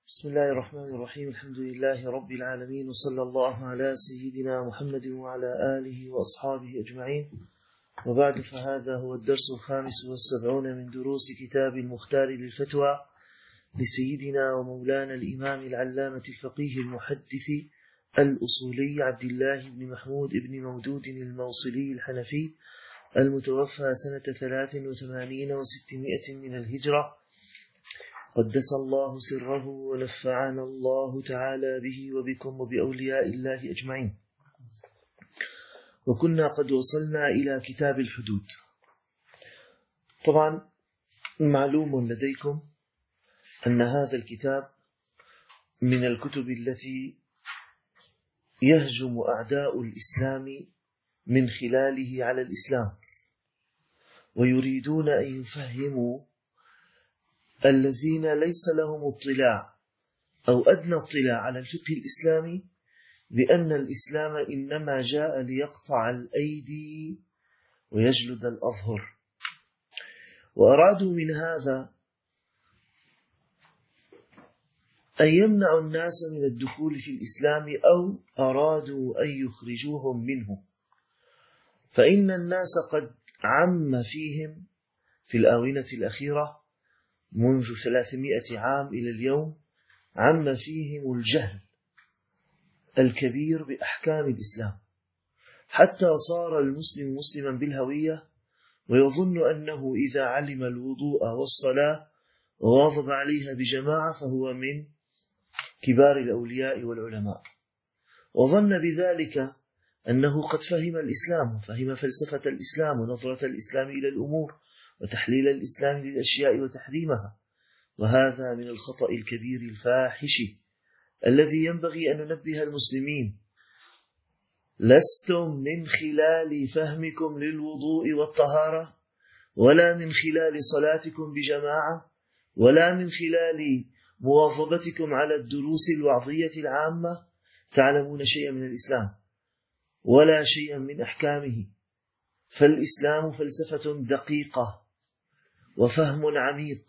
بسم الله الرحمن الرحيم. الحمد لله رب العالمين، وصلى الله على سيدنا محمد وعلى آله وأصحابه أجمعين، وبعد، فهذا هو الدرس 75 من دروس كتاب المختار للفتوى لسيدنا ومولانا الإمام العلامة الفقيه المحدث الأصولي عبد الله بن محمود بن مودود الموصلي الحنفي، المتوفى سنة 83 و600 من الهجرة، قدس الله سره ونفعنا الله تعالى به وبكم وبأولياء الله أجمعين. وكنا قد وصلنا إلى كتاب الحدود. طبعا معلوم لديكم أن هذا الكتاب من الكتب التي يهجم أعداء الإسلام من خلاله على الإسلام، ويريدون أن يفهموا الذين ليس لهم اطلاع أو أدنى اطلاع على الفقه الإسلامي بأن الإسلام إنما جاء ليقطع الأيدي ويجلد الأظهر، وأرادوا من هذا أن يمنعوا الناس من الدخول في الإسلام، أو أرادوا أن يخرجوهم منه، فإن الناس قد عم فيهم في الآونة الأخيرة منذ 300 عام إلى اليوم، عم فيهم الجهل الكبير بأحكام الإسلام، حتى صار المسلم مسلما بالهوية، ويظن أنه إذا علم الوضوء والصلاة وواظب عليها بجماعة فهو من كبار الأولياء والعلماء، وظن بذلك أنه قد فهم الإسلام وفهم فلسفة الإسلام ونظرة الإسلام إلى الأمور وتحليل الإسلام للأشياء وتحريمها. وهذا من الخطأ الكبير الفاحش الذي ينبغي أن ننبه المسلمين. لستم من خلال فهمكم للوضوء والطهارة، ولا من خلال صلاتكم بجماعة، ولا من خلال مواظبتكم على الدروس الوعظية العامة تعلمون شيئا من الإسلام ولا شيئا من أحكامه. فالإسلام فلسفة دقيقة وفهم عميق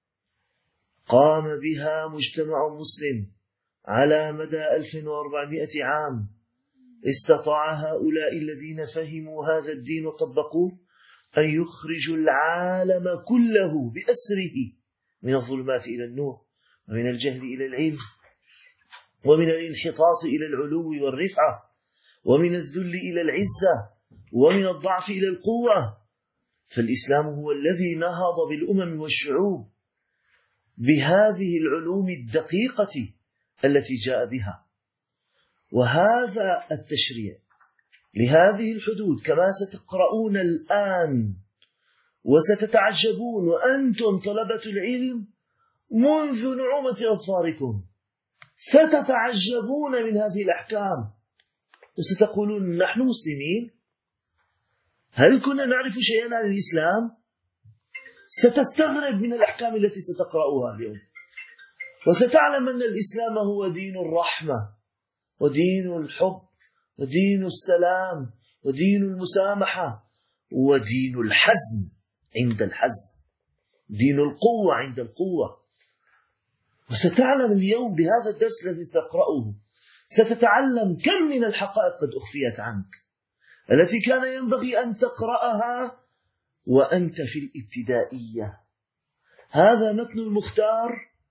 قام بها مجتمع مسلم على مدى 1400 عام، استطاع هؤلاء الذين فهموا هذا الدين وطبقوه أن يخرجوا العالم كله بأسره من الظلمات إلى النور، ومن الجهل إلى العلم، ومن الانحطاط إلى العلو والرفعة، ومن الذل إلى العزة، ومن الضعف إلى القوة. فالإسلام هو الذي نهض بالأمم والشعوب بهذه العلوم الدقيقة التي جاء بها. وهذا التشريع لهذه الحدود كما ستقرؤون الآن وستتعجبون وأنتم طلبة العلم منذ نعومة أظفاركم، ستتعجبون من هذه الأحكام وستقولون نحن مسلمين، هل كنا نعرف شيئا عن الإسلام؟ ستستغرب من الأحكام التي ستقرأها اليوم، وستعلم أن الإسلام هو دين الرحمة ودين الحب ودين السلام ودين المسامحة ودين الحزم عند الحزم، دين القوة عند القوة. وستعلم اليوم بهذا الدرس الذي تقرأه، ستتعلم كم من الحقائق قد أخفيت عنك التي كان ينبغي أن تقرأها وأنت في الابتدائية. هذا متن المختار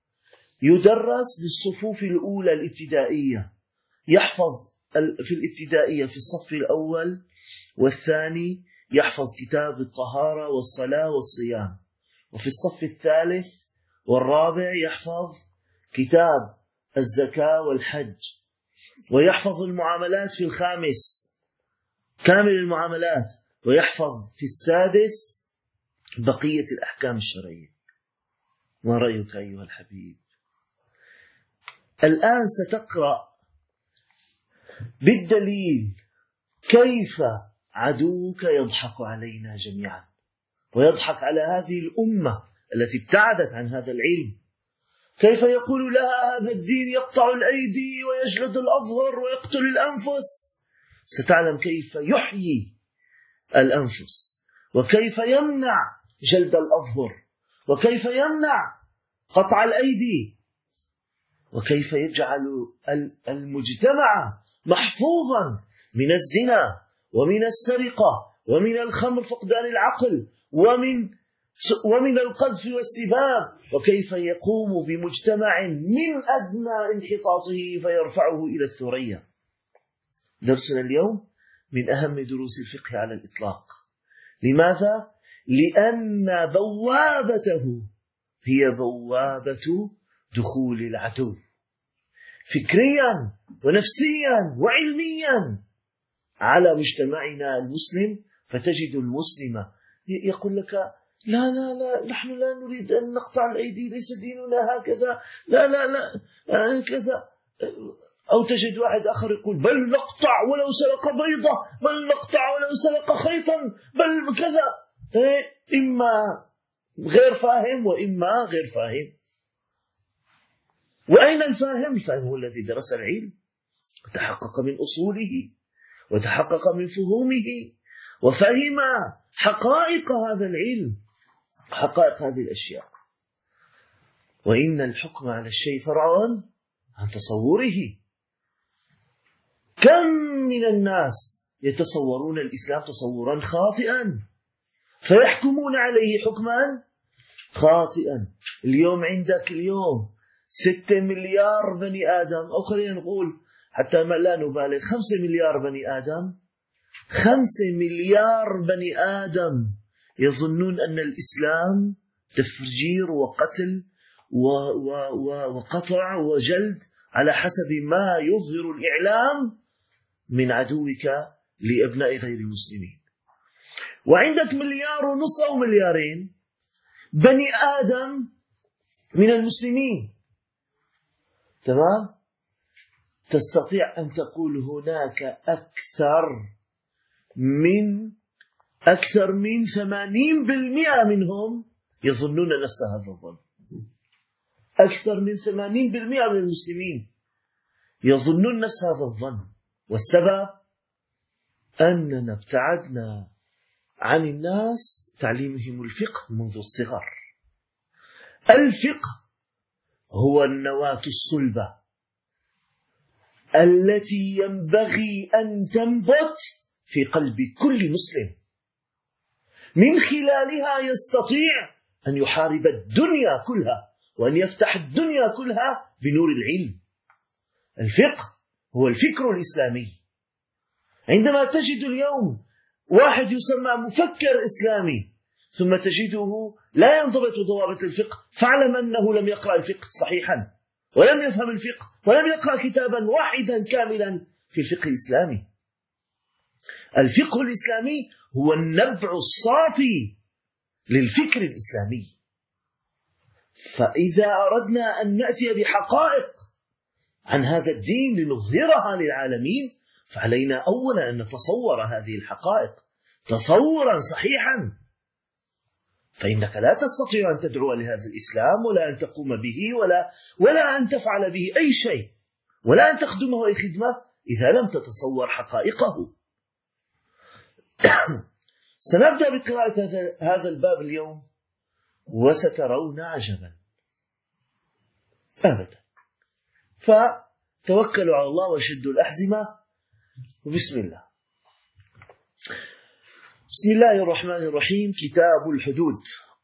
يدرس للصفوف الأولى الابتدائية، يحفظ في الابتدائية في الصف الأول والثاني يحفظ كتاب الطهارة والصلاة والصيام، وفي الصف الثالث والرابع يحفظ كتاب الزكاة والحج، ويحفظ المعاملات في الخامس كامل المعاملات، ويحفظ في السادس بقية الأحكام الشرعية. ما رأيك أيها الحبيب؟ الآن ستقرأ بالدليل كيف عدوك يضحك علينا جميعا، ويضحك على هذه الأمة التي ابتعدت عن هذا العلم، كيف يقول لها هذا الدين يقطع الأيدي ويجلد الأظهر ويقتل الأنفس. ستعلم كيف يحيي الأنفس، وكيف يمنع جلد الأظهر، وكيف يمنع قطع الأيدي. وكيف يجعل المجتمع محفوظا من الزنا ومن السرقة ومن الخمر فقدان العقل ومن القذف والسباب، وكيف يقوم بمجتمع من أدنى انحطاطه فيرفعه إلى الثريا. درسنا اليوم من أهم دروس الفقه على الإطلاق. لماذا؟ لأن بوابته هي بوابة دخول العدو فكريا ونفسيا وعلميا على مجتمعنا المسلم. فتجد المسلم يقول لك لا لا لا، نحن لا نريد أن نقطع الأيدي، ليس ديننا هكذا، لا لا لا هكذا. أو تجد واحد آخر يقول بل نقطع ولو سرق بيضة، بل نقطع ولو سرق خيطا، بل كذا. إما غير فاهم وإما غير فاهم. وأين الفاهم؟ الفاهم هو الذي درس العلم وتحقق من أصوله وتحقق من فهومه وفهم حقائق هذا العلم، حقائق هذه الأشياء. وإن الحكم على الشيء فرع عن تصوره. كم من الناس يتصورون الإسلام تصورا خاطئا فيحكمون عليه حكما خاطئا. اليوم عندك 6 مليار بني آدم، أو خلينا نقول حتى ما لا نبالغ 5 مليار بني آدم. 5 مليار بني آدم يظنون أن الإسلام تفجير وقتل وقطع وجلد على حسب ما يظهر الإعلام من عدوك لأبناء غير المسلمين. وعندك 1.5 مليار أو 2 مليار بني آدم من المسلمين، تمام؟ تستطيع أن تقول هناك أكثر من 80% منهم يظنون نفس هذا الظن. أكثر من 80% من المسلمين يظنون نفس هذا الظن. والسبب أننا ابتعدنا عن الناس تعليمهم الفقه منذ الصغر. الفقه هو النواة الصلبة التي ينبغي أن تنبت في قلب كل مسلم، من خلالها يستطيع أن يحارب الدنيا كلها وأن يفتح الدنيا كلها بنور العلم. الفقه هو الفكر الإسلامي. عندما تجد اليوم واحد يسمى مفكر إسلامي ثم تجده لا ينضبط ضوابط الفقه، فاعلم أنه لم يقرأ الفقه صحيحا ولم يفهم الفقه ولم يقرأ كتابا واحدا كاملا في الفقه الإسلامي. الفقه الإسلامي هو النبع الصافي للفكر الإسلامي. فإذا أردنا أن نأتي بحقائق عن هذا الدين لنظهرها للعالمين، فعلينا أولا أن نتصور هذه الحقائق تصورا صحيحا. فإنك لا تستطيع أن تدعو لهذا الإسلام ولا أن تقوم به ولا أن تفعل به أي شيء ولا أن تخدمه أي خدمة إذا لم تتصور حقائقه. سنبدأ بقراءة هذا الباب اليوم وسترون عجبا أبدا. فتوكلوا على الله وشدوا الأحزمة وبسم الله. بسم الله الرحمن الرحيم. كتاب الحدود،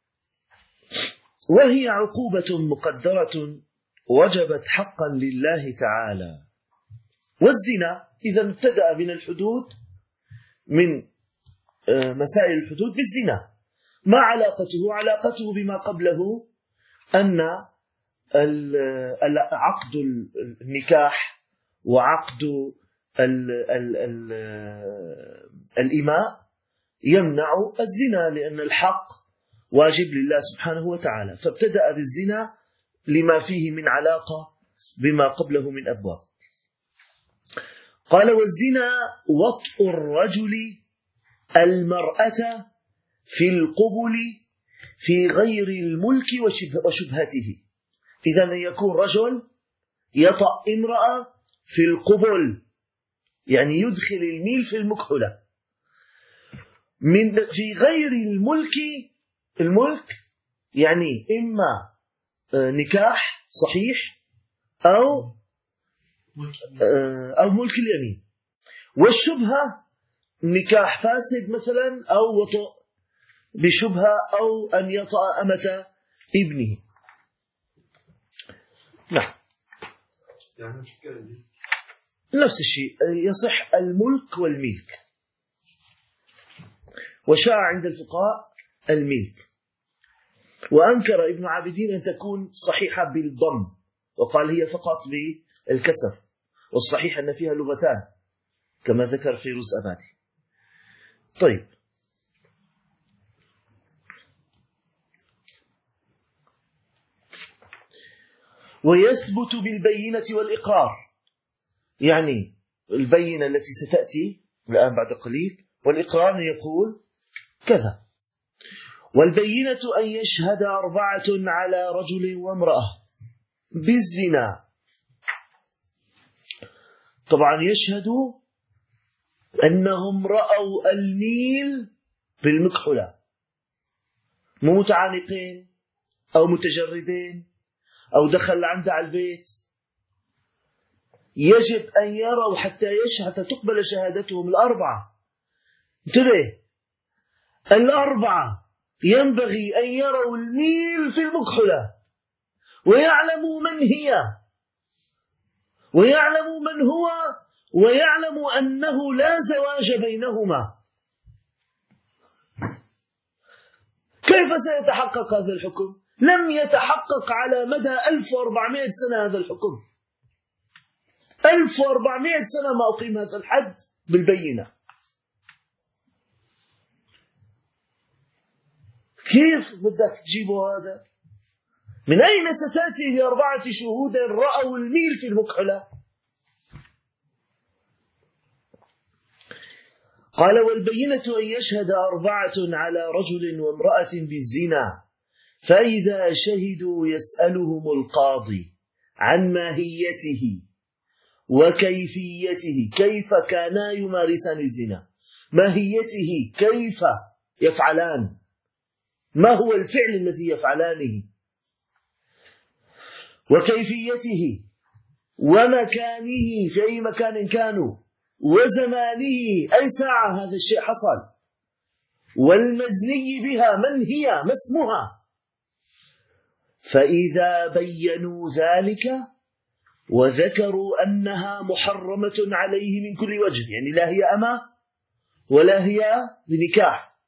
وهي عقوبة مقدرة وجبت حقا لله تعالى. والزنا إذا ابتدأ من الحدود، من مسائل الحدود بالزنا. ما علاقته؟ علاقته بما قبله أن عقد النكاح وعقد الإماء يمنع الزنا، لأن الحق واجب لله سبحانه وتعالى. فابتدأ بالزنا لما فيه من علاقة بما قبله من أبواب. قال: والزنا وطء الرجل المرأة في القبل في غير الملك وشبهته. إذن يكون رجل يطأ امرأة في القبل، يعني يدخل الميل في المكحلة، في غير الملك يعني إما نكاح صحيح أو ملك اليمين. والشبهة نكاح فاسد مثلا، أو وطء بشبهة، أو أن يطأ أمة ابنه. نعم، نفس الشيء يصح الملك والملك، وشاع عند الفقهاء الملك. وأنكر ابن عابدين أن تكون صحيحة بالضم، وقال هي فقط بالكسر، والصحيح أن فيها لغتان كما ذكر فيروز أبادي. طيب، ويثبت بالبينة والإقرار، يعني البينة التي ستأتي الآن بعد قليل، والإقرار يقول كذا. والبينة أن يشهد 4 على رجل وامرأة بالزنا. طبعا يشهدوا أنهم رأوا الميل بالمكحلة، مو متعانقين أو متجردين أو دخل عندها على البيت. يجب أن يروا حتى تقبل شهادتهم 4. انتبه، 4 ينبغي أن يروا الميل في المكحلة، ويعلموا من هي، ويعلموا من هو، ويعلموا أنه لا زواج بينهما. كيف سيتحقق هذا الحكم؟ لم يتحقق على مدى 1400 سنة هذا الحكم. 1400 سنة ما أقيم هذا الحد بالبينة. كيف بدك تجيبوا هذا؟ من أين ستأتي ب4 شهود رأوا الميل في المكحلة؟ قال: والبينة أن يشهد 4 على رجل وامرأة بالزنا، فإذا شهدوا يسألهم القاضي عن ماهيته وكيفيته، كيف كانا يمارسان الزنا، ماهيته كيف يفعلان، ما هو الفعل الذي يفعلانه، وكيفيته، ومكانه في أي مكان كانوا، وزمانه أي ساعة هذا الشيء حصل، والمزني بها من هي، ما اسمها. فإذا بينوا ذلك وذكروا أنها محرمة عليه من كل وجه، يعني لا هي أمة ولا هي بنكاح،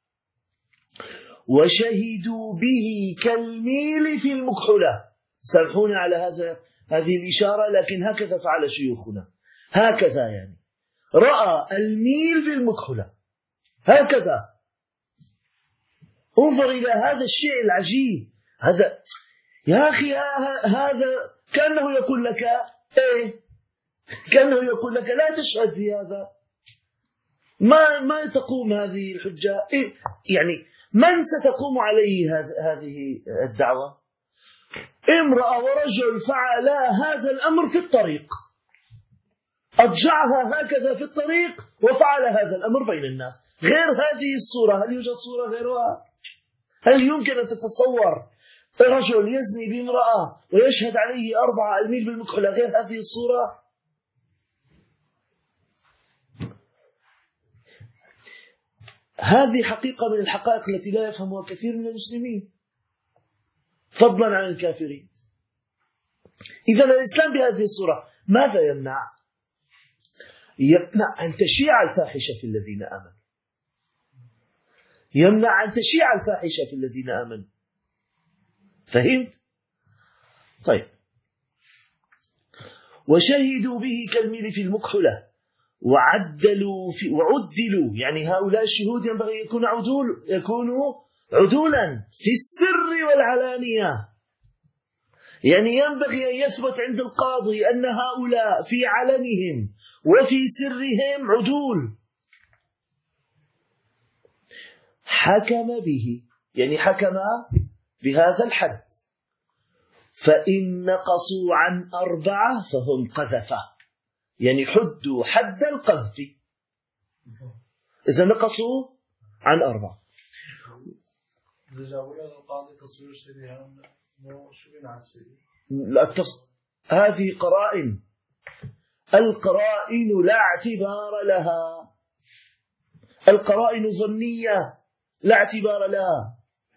وشهدوا به كالميل في المكحلة. سامحونا على هذه الإشارة، لكن هكذا فعل شيوخنا، هكذا يعني رأى الميل بالمكحلة هكذا. انظر إلى هذا الشيء العجيب هذا يا أخي، هذا كأنه يقول لك كأنه يقول لك لا تشهد في هذا، ما تقوم هذه الحجة. يعني من ستقوم عليه هذه الدعوة؟ امرأة ورجل فعلا هذا الأمر في الطريق، أضجعها هكذا في الطريق وفعل هذا الأمر بين الناس. غير هذه الصورة هل يوجد صورة غيرها؟ هل يمكن أن تتصور رجل يزني بامرأة ويشهد عليه 4 الميل بالمكحلة غير هذه الصورة؟ هذه حقيقة من الحقائق التي لا يفهمها كثير من المسلمين، فضلا عن الكافرين. إذا الإسلام بهذه الصورة ماذا يمنع؟ يمنع أن تشيع الفاحشة في الذين آمنوا، يمنع أن تشيع الفاحشة في الذين آمنوا. فهمت؟ طيب، وشهدوا به كالميل في المكحلة وعدلوا يعني هؤلاء الشهود ينبغي يكونوا عدولا في السر والعلانية. يعني ينبغي أن يثبت عند القاضي أن هؤلاء في علنهم وفي سرهم عدول. حكم به، يعني حكم بهذا الحد، فإن نقصوا عن 4 فهم قذفة، يعني حدوا حد القذف إذا نقصوا عن 4. لا هذه قرائن، القرائن لا اعتبار لها، القرائن ظنية لا اعتبار لها.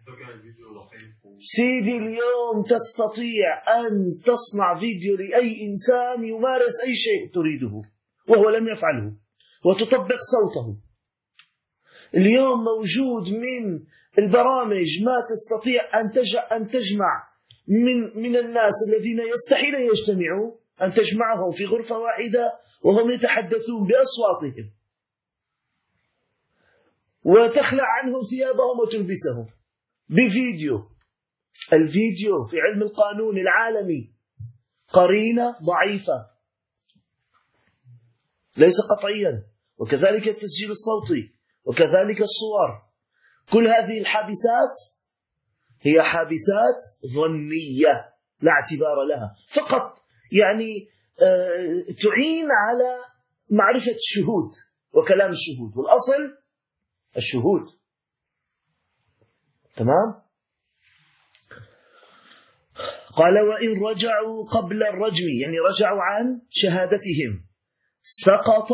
سيدي اليوم تستطيع أن تصنع فيديو لأي إنسان يمارس أي شيء تريده وهو لم يفعله وتطبق صوته. اليوم موجود من البرامج ما تستطيع أن تجمع من الناس الذين يستحيل يجتمعوا، أن تجمعهم في غرفة واحدة وهم يتحدثون بأصواتهم وتخلع عنهم ثيابهم وتلبسهم بفيديو. الفيديو في علم القانون العالمي قرينة ضعيفة ليس قطعيا، وكذلك التسجيل الصوتي وكذلك الصور. كل هذه الحابسات هي حابسات ظنية لا اعتبار لها، فقط يعني تعين على معرفة الشهود وكلام الشهود، والأصل الشهود. تمام؟ قال وإن رجعوا قبل الرجم، يعني رجعوا عن شهادتهم، سقط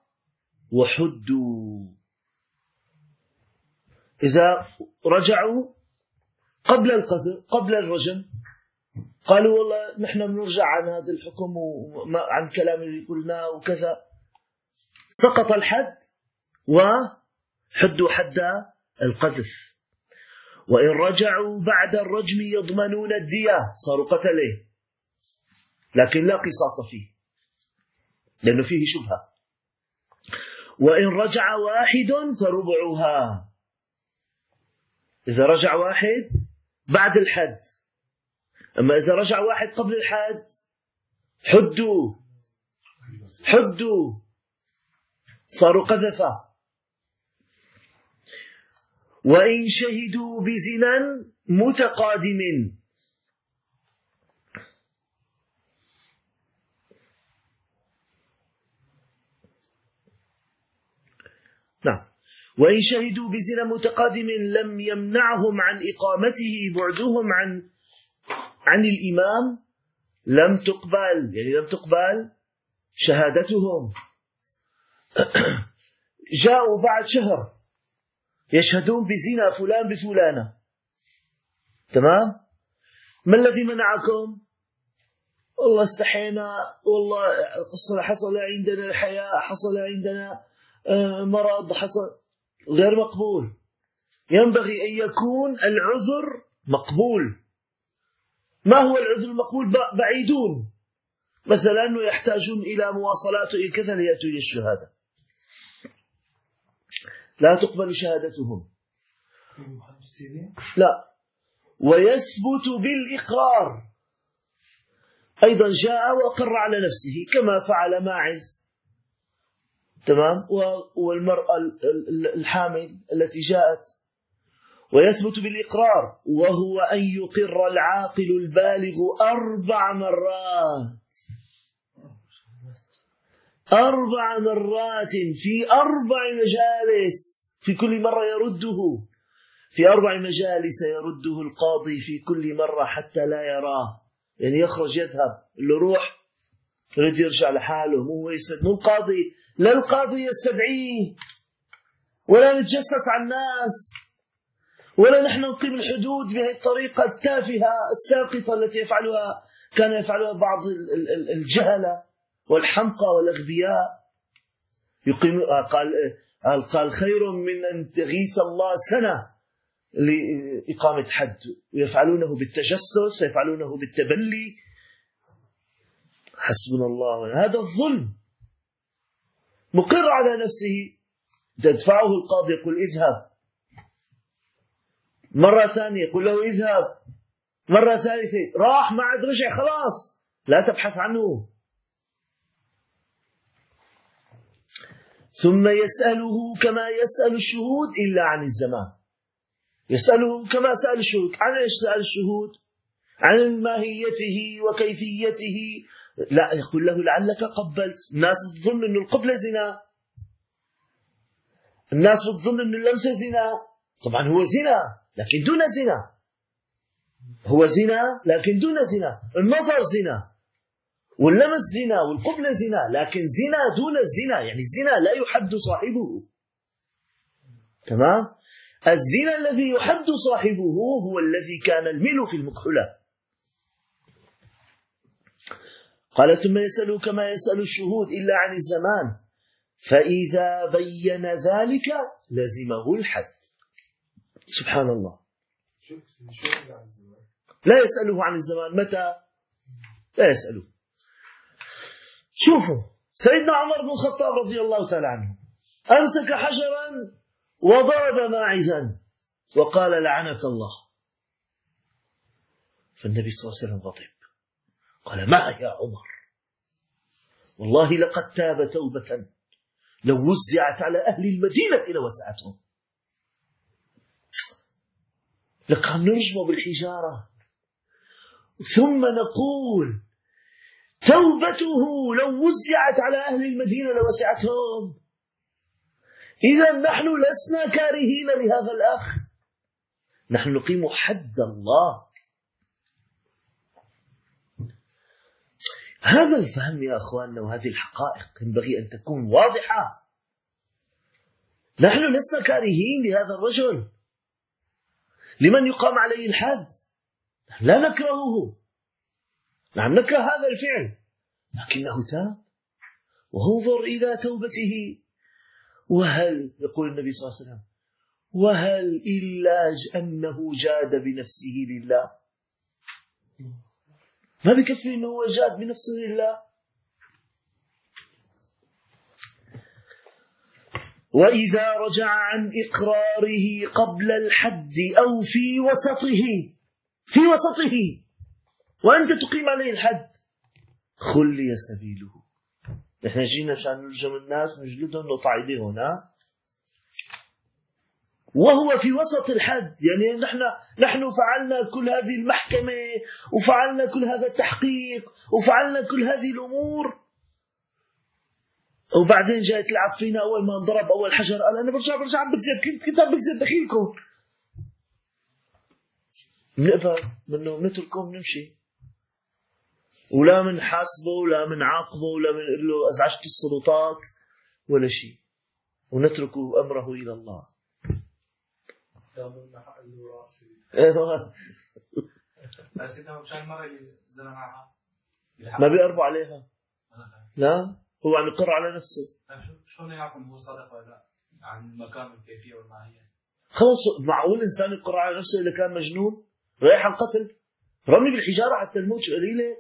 وحدوا. إذا رجعوا قبل القذف قبل الرجم قالوا والله نحن بنرجع عن هذا الحكم وعن كلام اللي قلناه وكذا، سقط الحد وحدوا حد القذف. وإن رجعوا بعد الرجم يضمنون الدية، صاروا قتله لكن لا قصاص فيه لأنه فيه شبهة. وإن رجع واحد فربعها، إذا رجع واحد بعد الحد، أما إذا رجع واحد قبل الحد حدوا صاروا قذفا. وإن شهدوا بزنا متقادم، نعم، وإن شهدوا بزنا متقادم لم يمنعهم عن إقامته بعدهم عن الإمام، لم تقبل، يعني لم تقبل شهادتهم. جاءوا بعد شهر يشهدون بزنا فلان بفلانة، تمام؟ ما الذي منعكم؟ والله استحينا، والله حصل عندنا الحياء، حصل عندنا مرض، حصل. غير مقبول. ينبغي أن يكون العذر مقبول. ما هو العذر المقبول؟ بعيدون مثلا ويحتاجون إلى مواصلات إلى كذا ليأتوا إلى الشهادة، لا تقبل شهادتهم. لا. ويثبت بالإقرار، أيضا جاء وقر على نفسه كما فعل ماعز، تمام، والمرأة الحامل التي جاءت. ويثبت بالإقرار وهو أن يقر العاقل البالغ 4 مرات، 4 مرات في 4 مجالس، في كل مرة يرده، في 4 مجالس يرده القاضي في كل مرة حتى لا يراه، يعني يخرج يذهب اللي روح يريد يرجع لحاله، مو يسند، مو القاضي، لا القاضي يستدعيه ولا نتجسس على الناس ولا نحن نقيم الحدود بهذه الطريقة التافهة الساقطة التي كان يفعلها بعض الجهلة والحمقى والأغبياء. يقيم قال خير من أن تغيث الله سنة لإقامة حد، ويفعلونه بالتجسس ويفعلونه بالتبلي. حسبنا الله. هذا الظلم. مقر على نفسه، تدفعه القاضي يقول اذهب، مرة ثانية يقول له اذهب، مرة ثالثة راح ما عاد رجع، خلاص لا تبحث عنه. ثم يسأله كما يسأل الشهود إلا عن الزمان. يسأله كما سأل الشهود. عن ايش سأل الشهود؟ عن ماهيته وكيفيته. لا، يقول له لعلك قبلت. الناس بتظن أن القبلة زنا، الناس بتظن أن اللمسة زنا. طبعا هو زنا لكن دون زنا، هو زنا لكن دون زنا. النظر زنا، واللمس زنا والقبلة زنا، لكن زنا دون الزنا، يعني الزنا لا يحد صاحبه. تمام؟ الزنا الذي يحد صاحبه هو الذي كان الميل في المكحلة. قال ثم يسأل كما يسأل الشهود إلا عن الزمان، فإذا بين ذلك لزمه الحد. سبحان الله. لا يسأله عن الزمان، متى؟ لا يسأله. شوفوا سيدنا عمر بن الخطاب رضي الله تعالى عنه أمسك حجرا وضرب ماعزا وقال لعنك الله، فالنبي صلى الله عليه وسلم غضب قال ما يا عمر، والله لقد تاب توبة لو وزعت على أهل المدينة لوسعتهم. لقد نرجم بالحجارة ثم نقول توبته لو وزعت على أهل المدينة لوسعتهم. إذا نحن لسنا كارهين لهذا الأخ، نحن نقيم حد الله. هذا الفهم يا أخواننا وهذه الحقائق ينبغي أن تكون واضحة. نحن لسنا كارهين لهذا الرجل لمن يقام عليه الحد، لا نكرهه، نحن نكره هذا الفعل، لكنه تاب وانظر إلى توبته. وهل يقول النبي صلى الله عليه وسلم وهل إلا أنه جاد بنفسه لله؟ ما بكفي أنه هو جاد بنفسه لله. وإذا رجع عن إقراره قبل الحد أو في وسطه وأنت تقيم عليه الحد خلي سبيله. نحن جينا عشان نرجم الناس نجلدهم نقطع ايديهم، وهو في وسط الحد، يعني نحن فعلنا كل هذه المحكمة وفعلنا كل هذا التحقيق وفعلنا كل هذه الأمور، وبعدين جاي تلعب فينا. أول ما انضرب أول حجر قال أنا برجع بكذب، كتاب بكذب دخيلكم، بنقبل منه نتركهم نمشي، ولا من حاسبه ولا من عاقبه ولا من نقول له أزعجت السلطات ولا شيء، ونتركه أمره إلى الله. ما بيقربوا عليها، لا هو عم يقر على نفسه. شلون يعرف هو صادق ولا لا عن المكان والكيفية والماهية؟ خلص معقول إنسان يقر على نفسه إذا كان مجنون رايح على القتل؟ رمي بالحجارة حتى الموت شو قليلة؟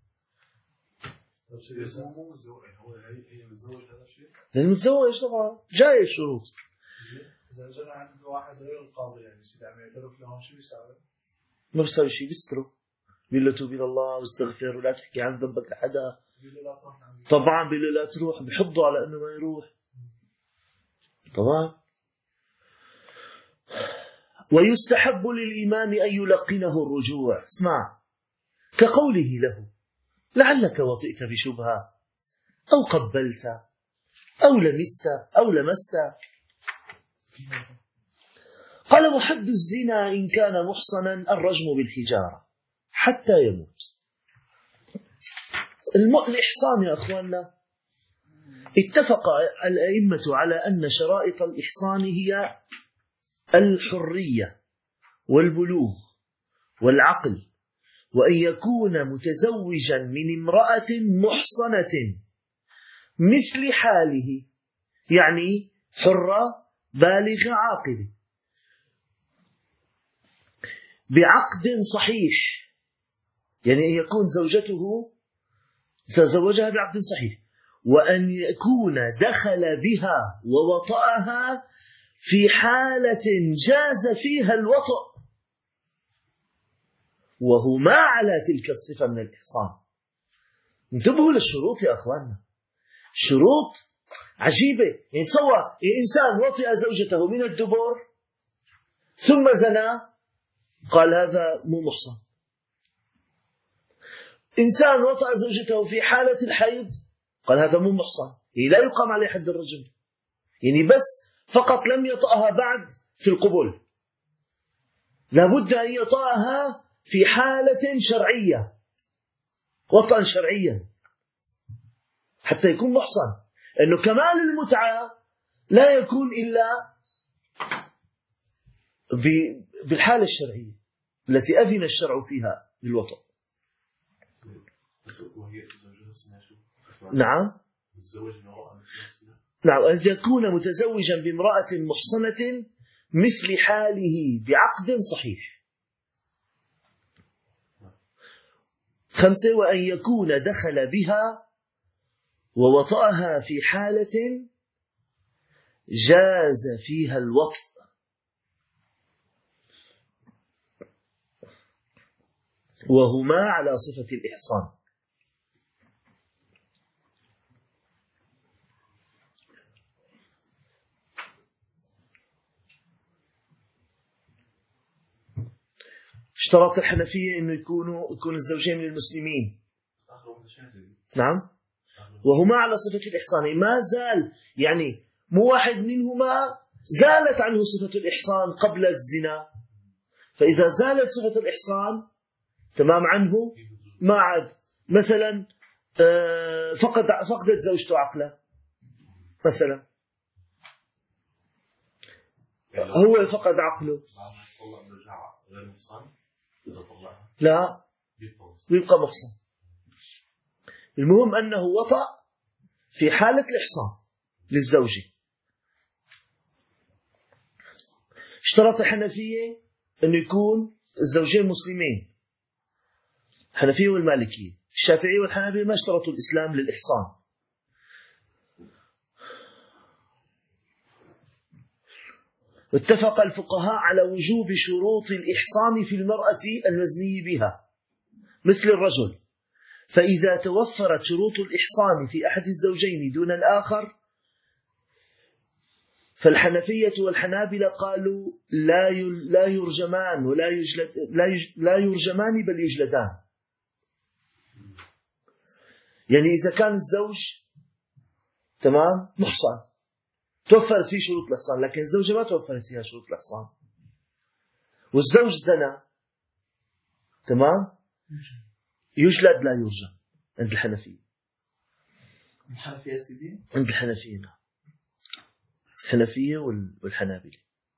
المتزوج طبعا جاي الشروط. إذا جاء عند واحد غير القاضي يعني سيدي عم يعترف لهم شو بيساوي؟ ما بيساوي شيء، بيستره، بيقول له توب إلى الله واستغفر ولا تحكي عن ذنبك لحدا. طبعا بيقول له لا تروح، بيحضه على انه ما يروح طبعا. ويستحب للإمام أن يلقنه الرجوع، اسمع، كقوله له لعلك وطئت بشبهة أو قبلت أو لمست. قال وحد الزنا إن كان محصنا الرجم بالحجارة حتى يموت. الإحصان يا أخواننا اتفق الأئمة على أن شرائط الإحصان هي الحرية والبلوغ والعقل، وأن يكون متزوجا من امرأة محصنة مثل حاله، يعني حرة بالغة عاقلة بعقد صحيح، يعني أن يكون زوجته تزوجها بعقد صحيح، وأن يكون دخل بها ووطأها في حالة جاز فيها الوطأ، وهما على تلك الصفة من الإحصان. انتبهوا للشروط يا أخواننا، شروط عجيبة. يعني تصور إنسان وطئ زوجته من الدبر ثم زنا، قال هذا مو محصن. إنسان وطأ زوجته في حالة الحيض، قال هذا مو محصن، يعني لا يقام عليه حد الرجم، يعني بس فقط لم يطأها بعد في القبل، لابد أن يطأها في حالة شرعية، وطئا شرعيا. حتى يكون محصن، أنه كمال المتعة لا يكون إلا بالحالة الشرعية التي أذن الشرع فيها للوطن. نعم، نعم، أن يكون متزوجا بامرأة محصنة مثل حاله بعقد صحيح. 5 وأن يكون دخل بها ووطأها في حالة جاز فيها الوطء، وهما على صفة الإحصان. اشترط الحنفية أنه يكون الزوجين من المسلمين. نعم، وهما على صفة الإحصان. ما زال يعني مو واحد منهما زالت عنه صفة الإحصان قبل الزنا، فإذا زالت صفة الإحصان تمام عنه ما عاد. مثلا فقدت زوجته عقله مثلا، هو فقد عقله، لا يبقى محصن. المهم أنه وطأ في حالة الإحصان للزوجة. اشترط الحنفية أنه يكون الزوجين مسلمين، الحنفية والمالكية. الشافعية والحنابلة ما اشترطوا الإسلام للإحصان. اتفق الفقهاء على وجوب شروط الإحصان في المرأة المزني بها مثل الرجل، فإذا توفرت شروط الإحصان في أحد الزوجين دون الآخر فالحنفية والحنابلة قالوا لا يرجمان ولا لا يرجمان بل يجلدان. يعني إذا كان الزوج تمام محصن توفرت فيه شروط الإحصان، لكن الزوجة ما توفرت فيها شروط الإحصان، والزوج زنى تمام يجلد لا يرجم عند الحنفية. الحنفية سيدي؟ عند الحنفية نعم، الحنفية والحنابلة.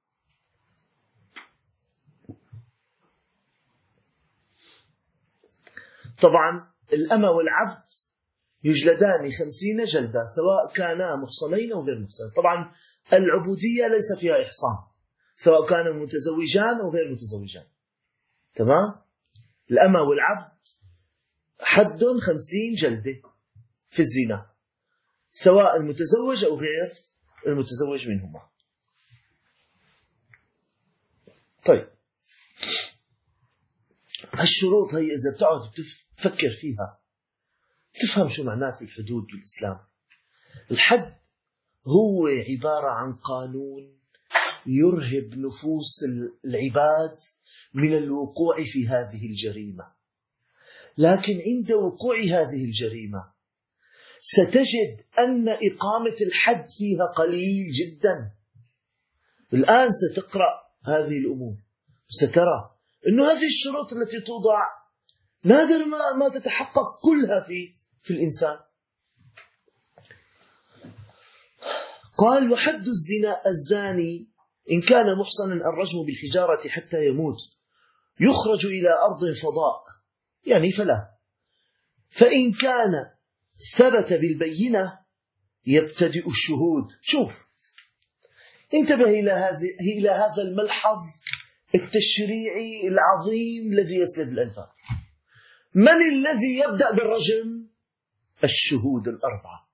طبعا الأمة والعبد يجلدان 50 جلدة سواء كانا محصنين أو غير محصنين. طبعا العبودية ليس فيها إحصان سواء كانا متزوجان أو غير متزوجان، تمام. الأمة والعبد حد 50 جلدة في الزنا سواء المتزوج أو غير المتزوج منهما. طيب هالشروط هي إذا بتقعد تفكر فيها تفهم شو معنات الحدود بالإسلام. الحد هو عبارة عن قانون يرهب نفوس العباد من الوقوع في هذه الجريمة، لكن عند وقوع هذه الجريمة ستجد أن إقامة الحد فيها قليل جدا. الآن ستقرأ هذه الأمور سترى أن هذه الشروط التي توضع نادر ما تتحقق كلها في الإنسان. قال وحد الزنا الزاني إن كان محصنا الرجم بالحجارة حتى يموت يخرج إلى أرض فضاء يعني فإن كان ثبت بالبينة يبتدئ الشهود. شوف انتبه إلى هذا الملحظ التشريعي العظيم الذي يسلب الألباب. من الذي يبدأ بالرجم؟ الشهود الأربعة.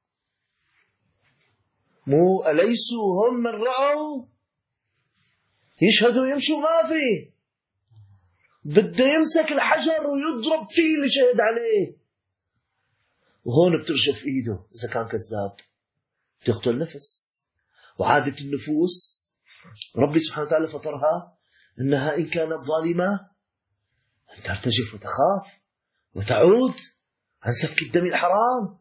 مو أليسوا هم من رأوا يشهدوا يمشوا ما في، بده يمسك الحجر ويضرب فيه اللي شهد عليه، وهون بترجف إيده إذا كان كذاب تقتل نفس. وعادة النفوس ربي سبحانه وتعالى فطرها إنها إن كانت ظالمة أن ترتجف وتخاف وتعود عن سفك الدم الحرام.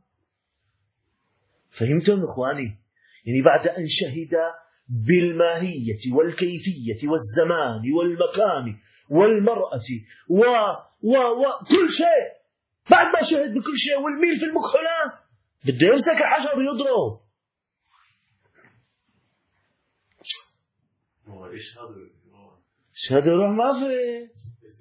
فهمتم إخواني؟ يعني بعد أن شهد بالماهية والكيفية والزمان والمكان والمرأة وكل شيء، بعد ما شهد بكل شيء والميل في المكحلة بده يمسك الحجر يضرب. شهادة يروح ما في.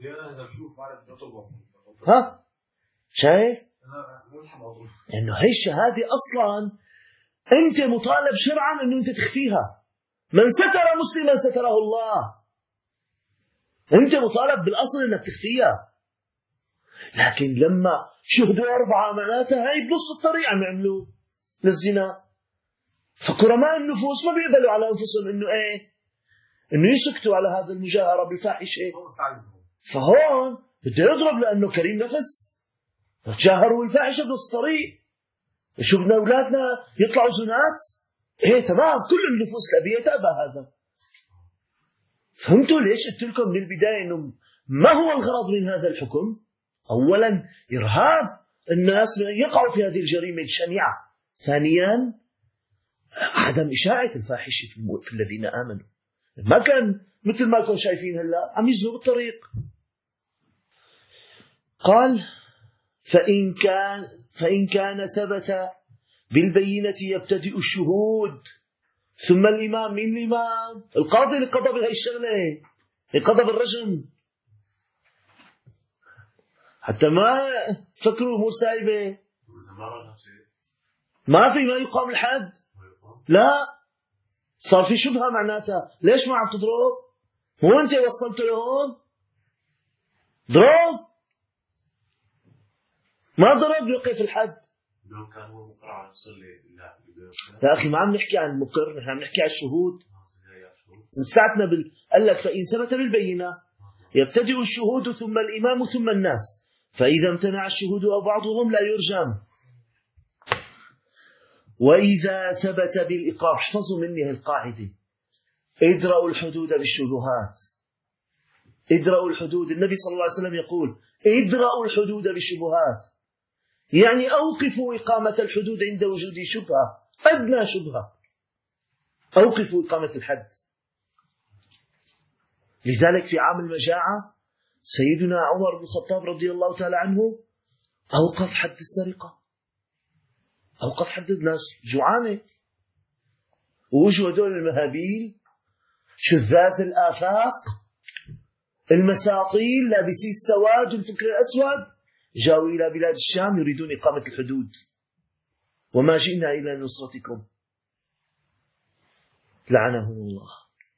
ها شايف انه هي الشهادة اصلا انت مطالب شرعا انه انت تخفيها. من ستر مسلما ستره الله. انت مطالب بالاصل انك تخفيها. لكن لما شهدوا 4 معناتها هاي بنص الطريق عم يعملوا للزنا. فكرماء النفوس ما بيقبلوا على انفسهم انه ايه، انه يسكتوا على هذا المجاهرة بالفاحشة. فهون بده يضرب لانه كريم نفس. تجاهروا بالفاحشة بنص الطريق. شو بدنا اولادنا يطلعوا زنات؟ ايه تمام، كل النفوس الابية تأبى هذا. فهمتوا ليش قلت لكم من البداية انه ما هو الغرض من هذا الحكم؟ اولا ارهاب الناس من ان يقعوا في هذه الجريمة الشنيعة. ثانيا عدم اشاعة الفاحشة في الذين امنوا. ما كان مثل ما كنتم شايفين هلا عم يزنوا بالطريق. قال فإن كان ثبت بالبينة يبتدئ الشهود ثم الإمام. من الإمام؟ القاضي اللي قضى بهاي الشغلة، اللي قضى بالرجم. حتى ما فكروا أمور سايبة. ما في ما يقام الحد. لا صار في شبهة معناتها. ليش ما عم تضرب؟ هو أنت وصلت لهون؟ ضرب. ما ضرب يوقف الحد. لو كان هو مقر على يصلي يا أخي ما عم نحكي عن المقر، نحن عم نحكي عن الشهود. ساعتنا قال لك فإن ثبت بالبينة يبتدئ الشهود ثم الإمام ثم الناس، فإذا امتنع الشهود أو بعضهم لا يرجم. وإذا ثبت بالإقرار، احفظوا مني القاعدة، ادرأوا الحدود بالشبهات. ادرأوا الحدود. النبي صلى الله عليه وسلم يقول ادرأوا الحدود بالشبهات، يعني أوقفوا إقامة الحدود عند وجود شبهة، أدنى شبهة أوقفوا إقامة الحد. لذلك في عام المجاعة سيدنا عمر بن الخطاب رضي الله تعالى عنه أوقف حد السرقة. أوقف حد الناس جوعانة، ووجوا هدول المهابيل شذاذ الآفاق المساطيل لابسي السواد والفكر الأسود، جاءوا إلى بلاد الشام يريدون إقامة الحدود. وما جئنا إلى نصرتكم لعنهم الله.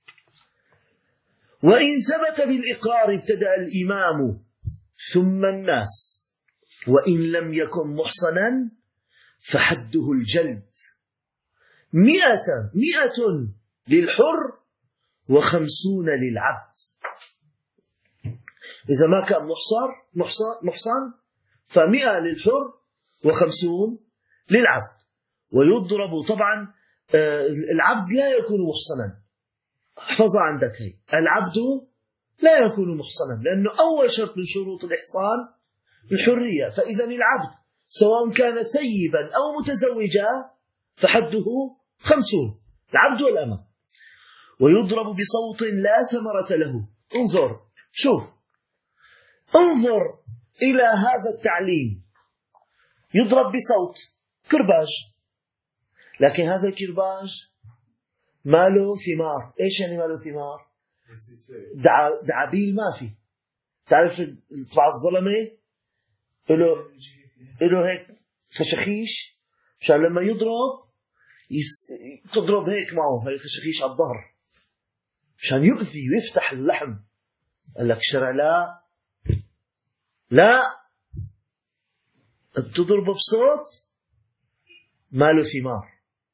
وإن ثبت بالإقرار ابتدأ الإمام ثم الناس، وإن لم يكن محصنا فحده الجلد 100 للحر و50 للعبد. إذا ما كان محصن ف100 للحر و50 للعبد. ويضرب طبعا العبد لا يكون محصنا. احفظها عندك هي، العبد لا يكون محصنا، لأنه أول شرط من شروط الإحصان الحرية. فإذا العبد سواء كان سيبا أو متزوجا فحده 50، العبد والأمة. ويضرب بصوت لا ثمرة له. انظر، شوف، انظر إلى هذا التعليم. يضرب بصوت كرباج، لكن هذا الكرباج ما له ثمار. ايش يعني ما له ثمار؟ دعابيل ما في. تعرف تبع الظلمة له هيك خشخيش، مشان لما يضرب تضرب هيك معه هاي الخشخيش على الظهر مشان يؤذي ويفتح اللحم. قال لك الشرع لا بتضربه بصوت ما له ثمار.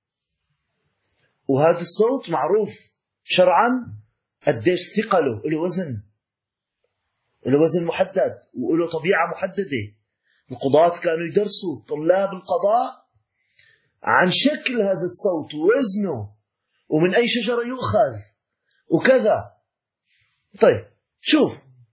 وهذا الصوت معروف شرعا قديش ثقله، له وزن محدد وله طبيعة محددة. القضاة كانوا يدرسوا طلاب القضاء عن شكل هذا الصوت ووزنه ومن أي شجرة يؤخذ وكذا. طيب شوف،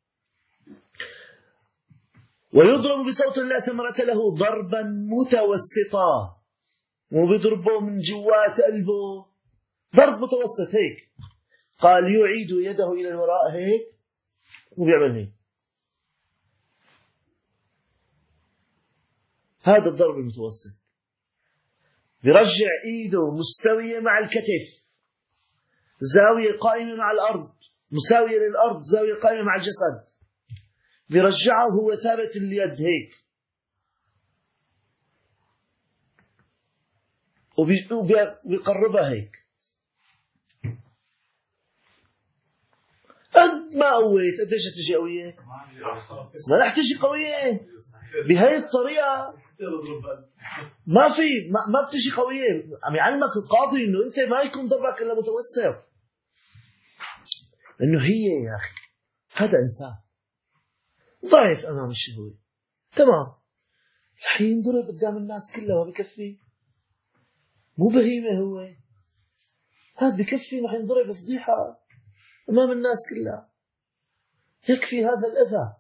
ويضرب بصوت لا ثمرة له ضربا متوسطا، مو بيضربه من جوات قلبه، ضرب متوسط هيك. قال يعيد يده إلى الوراء هيك وبيعمل هيك. هذا الضرب المتوسط. بيرجع إيده مستوية مع الكتف، زاوية قائمة مع الأرض، مساوية للأرض، زاوية قائمة مع الجسد، بيرجعه وهو ثابت اليد هيك، وبيقربها هيك. قد ما قويت قديش تجي قوية؟ ما رح تجي قوية بهاي الطريقة. ما في ما بتجي قوية. عم يعلمك القاضي انه انت ما يكون ضربك الا متوسط، انه هي يا اخي هذا انسان ضعيف امام الشهوة، تمام، رح ينضرب قدام الناس كلها، ما بكفي؟ مو بهيمة هو هذا، بكفي رح ينضرب فضيحة امام الناس كلها، يكفي هذا الاذى.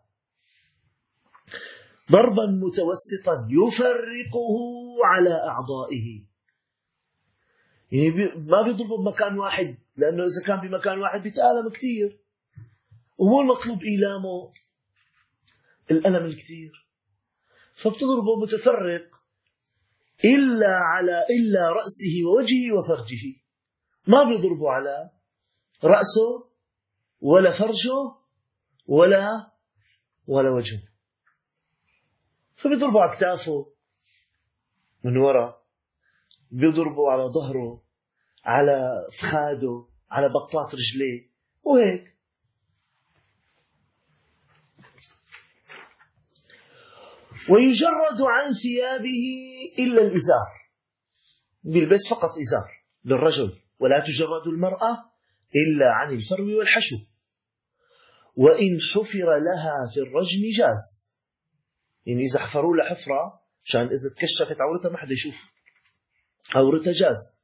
ضربا متوسطا يفرقه على اعضائه، يعني ما بيضربه بمكان واحد، لانه اذا كان بمكان واحد بيتألم كثير، ومو المطلوب ايلامه الالم الكثير، فبتضربه متفرق الا راسه ووجهه وفرجه، ما بيضربه على راسه ولا فرجه ولا وجهه، فبيضربوا على اكتافه من وراء، بيضربوا على ظهره، على فخاده، على بطات رجليه وهيك. ويجرد عن ثيابه إلا الإزار، بيلبس فقط إزار للرجل، ولا تجرد المرأة إلا عن الفرو والحشو، وإن حفر لها في الرجم جاز، يعني إذا حفروا لها حفرة عشان إذا تكشفت عورتها ما حدا يشوف عورتها جاز.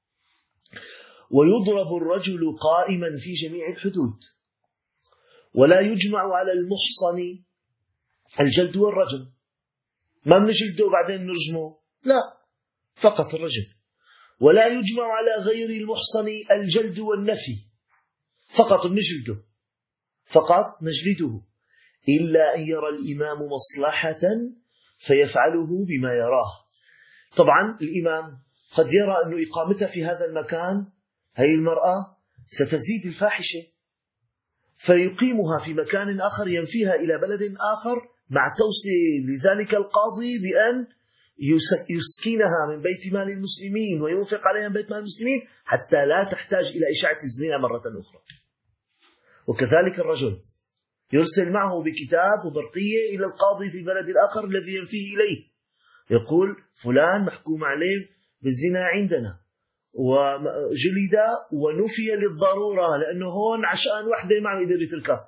ويضرب الرجل قائما في جميع الحدود، ولا يجمع على المحصن الجلد والرجم، ما بنجلده وبعدين نرجمه، لا، فقط الرجم. ولا يجمع على غير المحصن الجلد والنفي، فقط بنجلده، فقط نجلده، إلا أن يرى الإمام مصلحة فيفعله بما يراه. طبعا الإمام قد يرى أن إقامتها في هذا المكان، هذه المرأة ستزيد الفاحشة، فيقيمها في مكان آخر، ينفيها إلى بلد آخر، مع توصية لذلك القاضي بأن يسكنها من بيت مال المسلمين وينفق عليها من بيت مال المسلمين حتى لا تحتاج إلى إشاعة الزنا مرة أخرى. وكذلك الرجل يرسل معه بكتاب وبرقية إلى القاضي في البلد الآخر الذي ينفيه إليه، يقول فلان محكوم عليه بالزنا عندنا، وجلد ونفي للضرورة، لأنه هون عشان وحدة ما عم يقدر يتركها،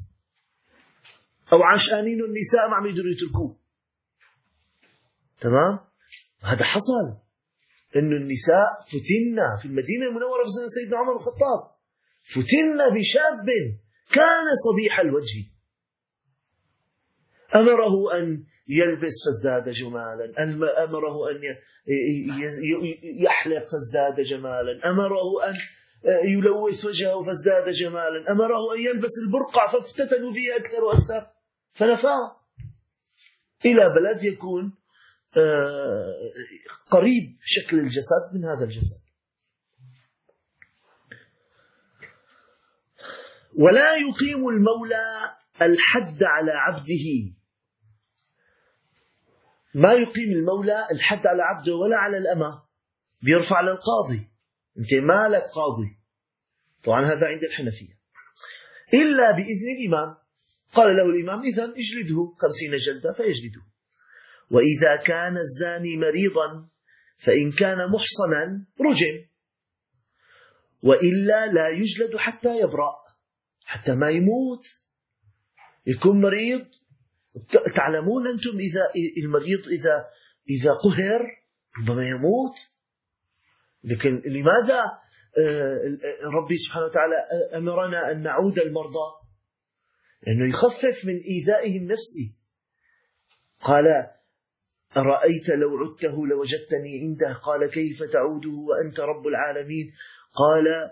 أو عشانين النساء ما عم يقدروا يتركوه. تمام؟ هذا حصل، إنه النساء فتنا في المدينة المنورة في زمن سيدنا عمر الخطاب، فتنا بشاب كان صبيح الوجه، أمره أن يلبس فازداد جمالا، أمره أن يحلق فازداد جمالا، أمره أن يلوث وجهه فازداد جمالا، أمره أن يلبس البرقع فافتتنوا فيه أكثر وأكثر، فنفاه إلى بلد يكون قريب شكل الجسد من هذا الجسد. ولا يقيم المولى الحد على عبده، ما يقيم المولى الحد على عبده ولا على الأمة، بيرفع للقاضي، أنت مالك قاضي، طبعا هذا عند الحنفية، إلا بإذن الإمام، قال له الإمام إذن اجلده 50 جلدة فيجلده. وإذا كان الزاني مريضا فإن كان محصنا رجم، وإلا لا يجلد حتى يبرأ، حتى ما يموت، يكون مريض. تعلمون أنتم إذا المريض إذا قهر ربما يموت، لكن لماذا ربي سبحانه وتعالى أمرنا أن نعود المرضى؟ لأنه يخفف من إيذائه النفسي. قال أرأيت لو عدته لوجدتني عنده، قال كيف تعوده وأنت رب العالمين؟ قال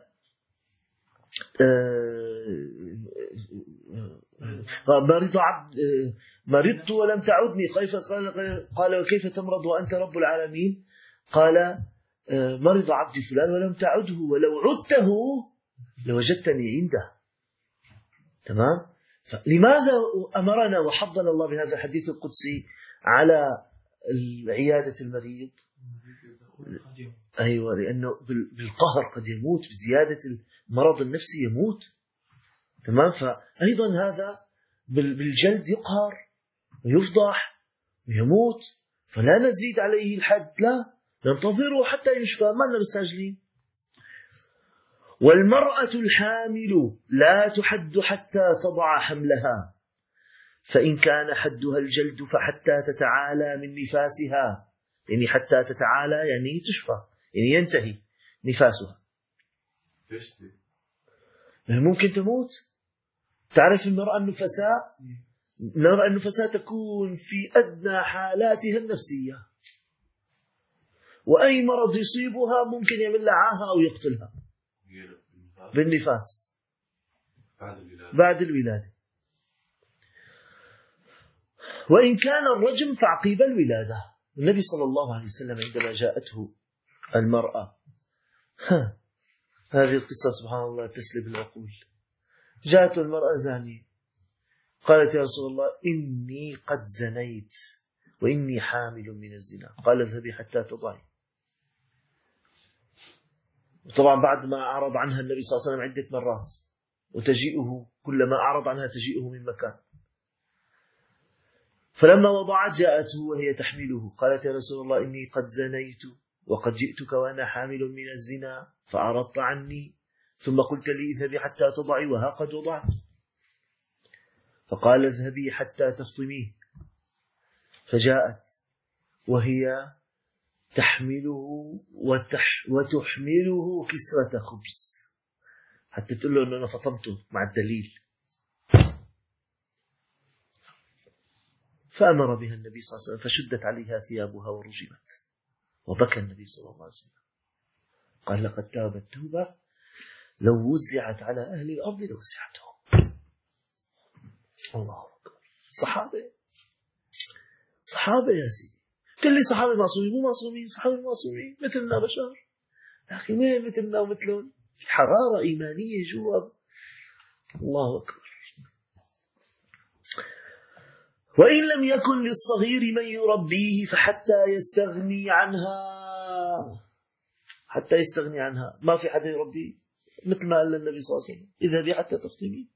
مرضت ولم تعدني، قال وكيف تمرض وأنت رب العالمين؟ قال مرض عبدي فلان ولم تعده ولو عدته لوجدتني عنده. تمام؟ فلماذا أمرنا وحضنا الله بهذا الحديث القدسي على عيادة المريض؟ أيوة، لأنه بالقهر قد يموت، بزيادة المرض النفسي يموت. تمام؟ فأيضا هذا بالجلد يقهر ويفضح ويموت، فلا نزيد عليه الحد، لا ننتظره حتى يشفى، ما لنا مستعجلين. والمرأة الحامل لا تحد حتى تضع حملها، فإن كان حدها الجلد فحتى تتعالى من نفاسها، يعني حتى تتعالى يعني تشفى، يعني ينتهي نفاسها. ممكن تموت. تعرف المرأة النفساء تكون في أدنى حالاتها النفسية، وأي مرض يصيبها ممكن يعمل عاهة أو يقتلها بالنفاس بعد الولادة. وإن كان الرجم فعقيب الولادة. النبي صلى الله عليه وسلم عندما جاءته المرأة، هذه القصة سبحان الله تسلب العقول. جاءته المرأة زانية، قالت: يا رسول الله إني قد زنيت وإني حامل من الزنا. قال: اذهبي حتى تضعي. وطبعا بعد ما أعرض عنها النبي صلى الله عليه وسلم عدة مرات، وتجيئه كلما أعرض عنها تجيئه من مكان. فلما وضعت جاءته وهي تحمله، قالت: يا رسول الله إني قد زنيت وقد جئتك وأنا حامل من الزنا فأعرضت عني، ثم قلت لي اذهبي حتى تضعي وها قد وضعت. فقال: اذهبي حتى تفطميه. فجاءت وهي تحمله وتحمله كسرة خبز، حتى تقول له أنه أنا فطمته مع الدليل. فأمر بها النبي صلى الله عليه وسلم فشدت عليها ثيابها ورجمت. وبكى النبي صلى الله عليه وسلم، قال: لقد تابت توبة لو وزعت على أهل الأرض لوسعتهم. الله أكبر. صحابة يا سيدي، كل صحابة معصومين، مو معصومين، صحابة معصومين مثلنا بشر، لكن وين مثلنا ومثلهم؟ في حرارة إيمانية جوا. الله أكبر. وإن لم يكن للصغير من يربيه فحتى يستغني عنها، ما في حدا يربيه، مثل ما قال النبي صلى الله عليه وسلم: اذهبي حتى تفطمي.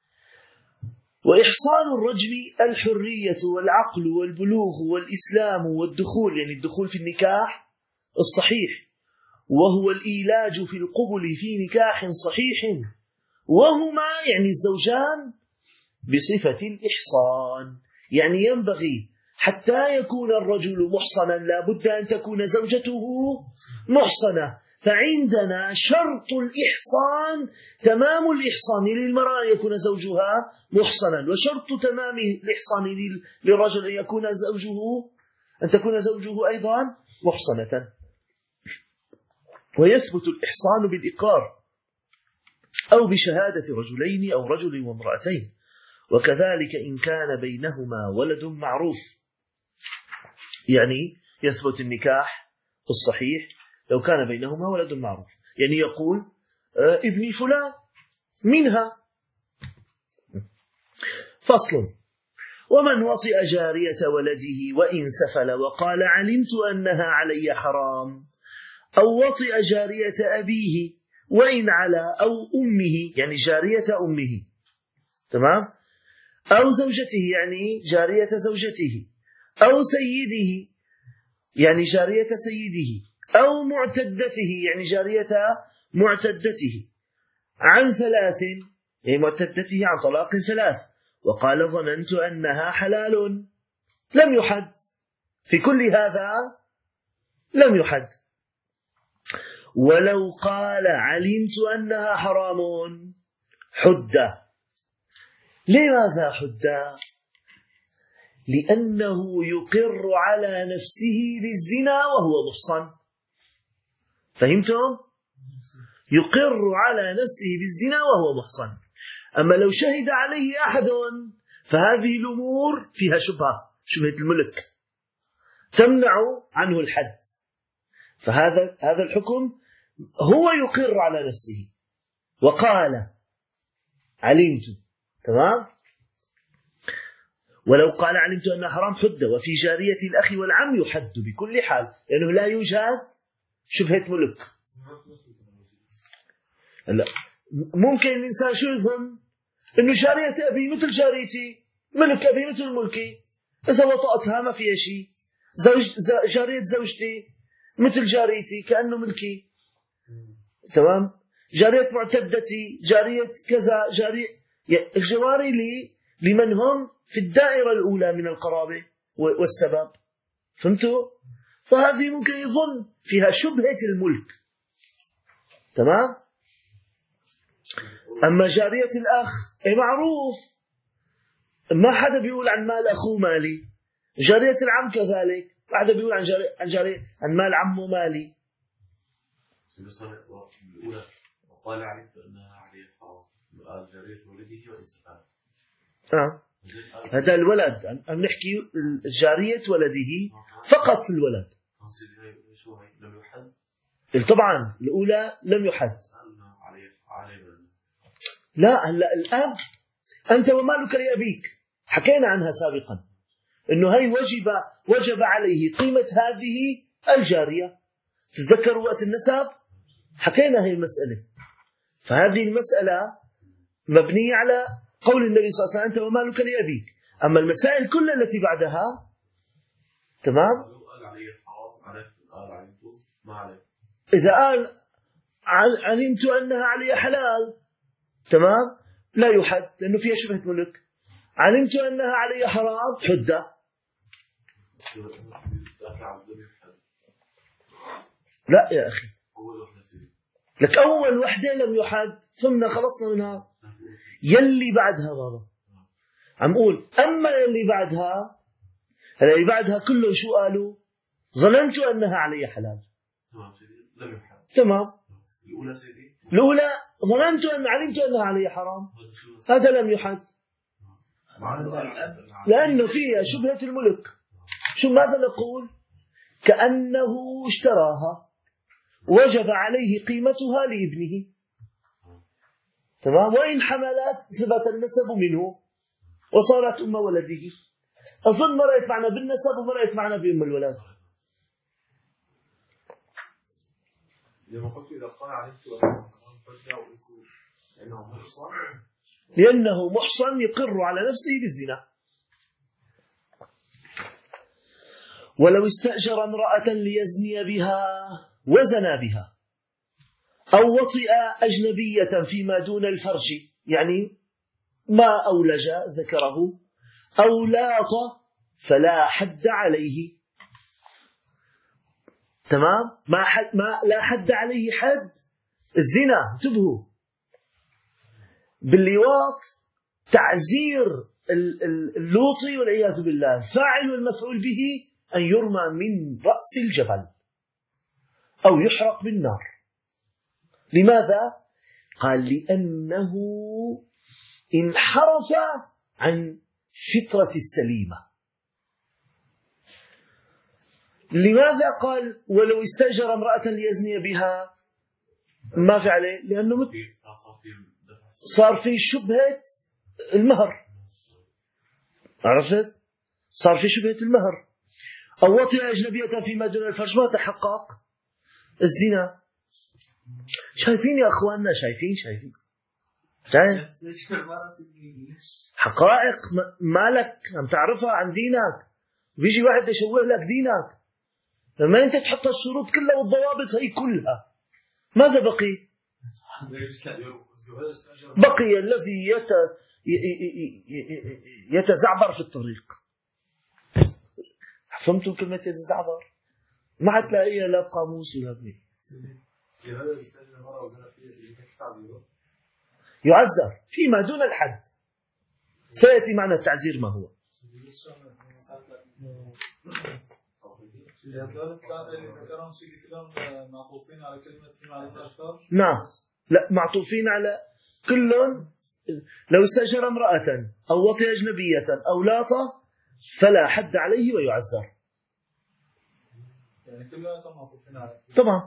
وإحصان الرجم الحرية والعقل والبلوغ والإسلام والدخول، يعني الدخول في النكاح الصحيح، وهو الإيلاج في القبل في نكاح صحيح، وهما يعني الزوجان بصفة الإحصان. يعني ينبغي حتى يكون الرجل محصنا لا بد أن تكون زوجته محصنة. فعندنا شرط الإحصان تمام الإحصان للمرأة يكون زوجها محصنا، وشرط تمام الإحصان للرجل أن تكون زوجه أيضا محصنة. ويثبت الإحصان بالإقرار أو بشهادة رجلين أو رجل وامرأتين، وكذلك إن كان بينهما ولد معروف. يعني يثبت النكاح الصحيح لو كان بينهما ولد معروف، يعني يقول: ابني فلان منها. فصل: ومن وطئ جارية ولده وإن سفل وقال علمت أنها علي حرام، أو وطئ جارية أبيه وإن على، أو أمه يعني جارية أمه، تمام، أو زوجته يعني جارية زوجته، أو سيده يعني جارية سيده، أو معتدته يعني جارية معتدته، عن ثلاث يعني معتدته عن طلاق ثلاث، وقال ظننت أنها حلال، لم يحد. في كل هذا لم يحد. ولو قال علمت أنها حرام حد. لماذا حد؟ لأنه يقر على نفسه بالزنا وهو محصن. فهمتم؟ يقر على نفسه بالزنا وهو محصن. أما لو شهد عليه أحد فهذه الأمور فيها شبهة الملك تمنع عنه الحد. فهذا الحكم هو يقر على نفسه وقال علمت. تمام. ولو قال علمت أنها حرام حد، وفي جارية الأخ والعم يحد بكل حال، لأنه لا يوجد شبهة ملك. هلا ممكن الإنسان شو يظن؟ إنه جارية أبي مثل جاريتي، ملك أبي مثل ملكي، إذا وطأتها ما فيها شيء. جارية زوجتي مثل جاريتي كأنه ملكي. تمام. جارية معتدتي، جارية كذا، جارية الجواري لمن هم في الدائرة الأولى من القرابة والسبب. فهمتوا؟ فهذه ممكن يظن فيها شبهة الملك. تمام. أما جارية الأخ معروف، ما حدا بيقول عن مال أخوه مالي. جارية العم كذلك، ما حدا بيقول عن مال عمه مالي. وقال علمت أنها عليه حرام، قال جارية ولده وإن سفاها. هذا الولد عم نحكي جارية ولده فقط الولد. لم يحد. طبعا الأولى لم يحد. لا هلا الآن أنت ومالك لأبيك حكينا عنها سابقا، إنه هي وجب عليه قيمة هذه الجارية. تتذكروا وقت النسب حكينا هي المسألة. فهذه المسألة مبنية على قول النبي صلى الله عليه وسلم أنت ومالك لأبيك. أما المسائل كلها التي بعدها تمام. إذا قال علمت أنها علي حلال تمام لا يحد لأنه فيها شبهة ملك. علمت أنها علي حرام حدة. لا يا أخي، لك أول وحدة لم يحد ثم خلصنا منها. يلي بعدها بابا عم قول أما يلي بعدها، اللي بعدها كله شو قالوا؟ ظننت أنها علي حلال. تمام. الأولى ظننت أن علمت أنها علي حرام، هذا لم يحد لأنه فيها شبهة الملك. شو ماذا نقول؟ كأنه اشتراها وجب عليه قيمتها لابنه. تمام. وإن حملت ثبت النسب منه وصارت أم ولده. أظن مرأت معنا بالنسب ومرأت معنا بأم الولد. لما قلت إذا قال علمت لأنه محصن يقر على نفسه بالزنا. ولو استأجر امرأة ليزني بها وزنى بها، أو وطئ أجنبية فيما دون الفرج، يعني ما أولج ذكره أو لاط، فلا حد عليه. تمام. ما لا حد عليه حد الزنا. انتبهوا، باللواط تعزير اللوطي والعياذ بالله، فاعل والمفعول به أن يرمى من رأس الجبل أو يحرق بالنار. لماذا؟ قال لأنه انحرف عن فطرة السليمة. لماذا قال ولو استأجر امرأة ليزني بها؟ ما في عليه، لأنه صار في شبهة المهر. عرفت؟ صار في شبهة المهر. أو وطئ أجنبية فيما دون الفرج، ما تحقق الزنا. شايفين يا أخواننا؟ شايفين حقائق مالك عم تعرفها عن دينك. بيجي واحد يشوه لك دينك. لما أنت تحط الشروط كلها والضوابط هي كلها، ماذا بقي؟ بقي الذي يتزعبر في الطريق. فهمتوا كلمة يتزعبر؟ ما حتلاقيها لا بقاموس ولا بني. يعذر فيما دون الحد. سيأتي معنا التعزير ما هو. نعم. لا، معطوفين على كل. لو استأجر امرأة أو وطئ أجنبية أو لاط فلا حد عليه ويعزر. يعني كلها موقوفين على طبعا.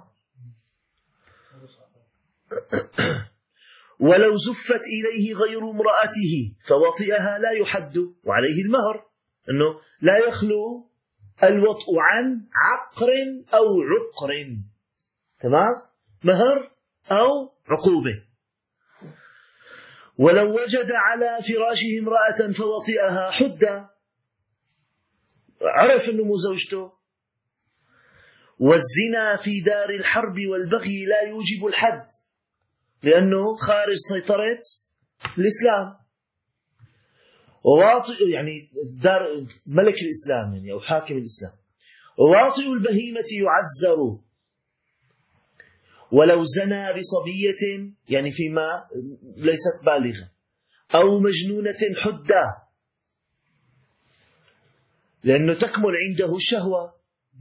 ولو زفت إليه غير امرأته فوطئها لا يحد وعليه المهر، أنه لا يخلو الوطء عن عقر أو عقر، تمام، مهر أو عقوبة. ولو وجد على فراشه امرأة فوطئها حد، عرف أنه مو زوجته. والزنا في دار الحرب والبغي لا يوجب الحد لأنه خارج سيطرة الإسلام. وواطئ يعني دار ملك الإسلام يعني أو حاكم الإسلام. وواطئ البهيمة يعزر. ولو زنى بصبية يعني فيما ليست بالغة أو مجنونة حدا، لأنه تكمل عنده الشهوة.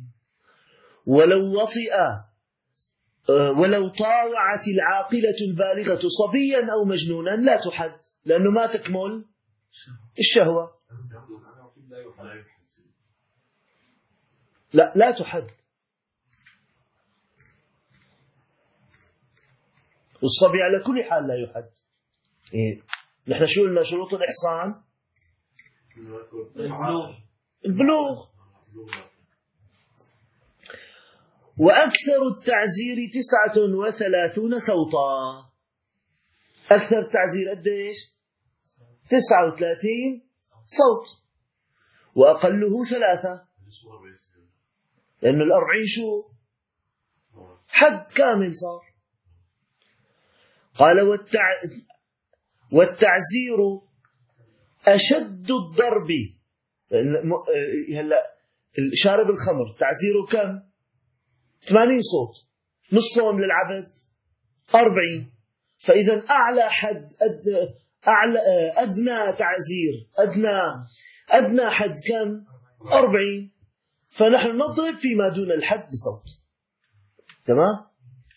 ولو طاوعت العاقلة البالغة صبيا أو مجنونا لا تحد لأنه ما تكمل الشهوة. لا تحد. والصبي على كل حال لا يحد. نحن شو قلنا شروط الإحصان؟ البلوغ. وأكثر التعزير 39 صوتا. أكثر التعزير قديش؟ 39 صوت. وأقله 3 لأنه 40 شو؟ حد كامل صار. قال والتعزير أشد الضرب. هلا شارب الخمر تعزيره كم؟ 80 صوت، نصهم للعبد 40. فإذا أعلى حد أدنى تعزير أدنى حد كم؟ 40. فنحن نضرب فيما دون الحد بصوت. تمام؟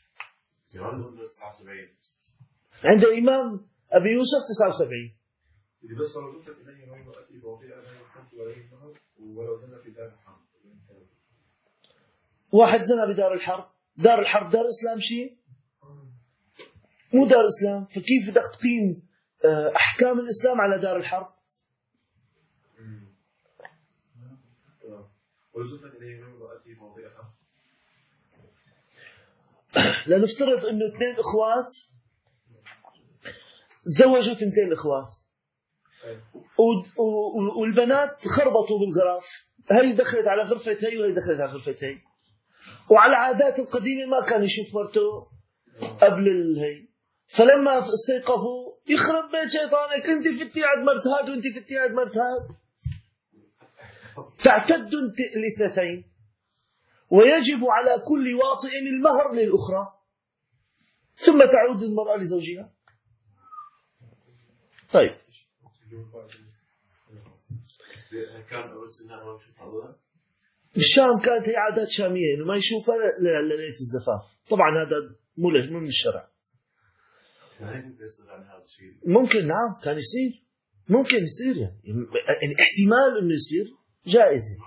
عند الإمام أبي يوسف 79. بس لو زفت إليه غير أتي بوضيء لا يحد ولا يمهر ولو زنى في دار الحرب. واحد زنى بدار الحرب. دار الحرب دار إسلام شيء؟ مو دار إسلام. فكيف بدك تقيم أحكام الإسلام على دار الحرب؟ ولزفت إليه غير أتي بوضيئها. لنفترض إنه 2 إخوات تزوجوا 2 إخوات والبنات خربطوا بالغراف، هي دخلت على غرفة هي وهي دخلت على غرفة هي. وعلى العادات القديمة ما كان يشوف مرته قبل الهي. فلما استيقظوا يخرب بيت شيطانك، انت فتي عند مرت هاد وانت فتي عند مرت هاد. تعتد الاثنتين ويجب على كل واطئ المهر للأخرى ثم تعود المرأة لزوجها. طيب بالشام كانت هي عادات شامية إنه ما يشوفها لليلة الزفاف. طبعا هذا مو من الشرع. ممكن نعم كان يصير، ممكن يصير يعني احتمال إنه يصير جائزة.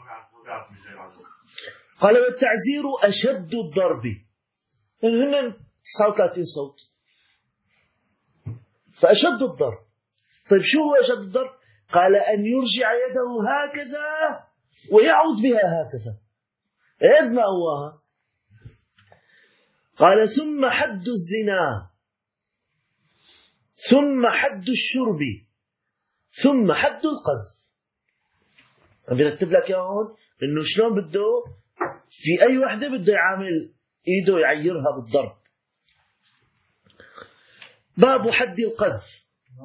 قال والتعزير أشد الضرب لأن هن 39 صوت فأشد الضرب. طيب شو هو أشد الضرب؟ قال أن يرجع يده هكذا ويعود بها هكذا قد ما هوها. قال ثم حد الزنا ثم حد الشرب ثم حد القذف. عم بيرتب لك يا هون إنه شلون بده في أي وحدة بده يعامل إيده يعيرها بالضرب. باب حد القذف.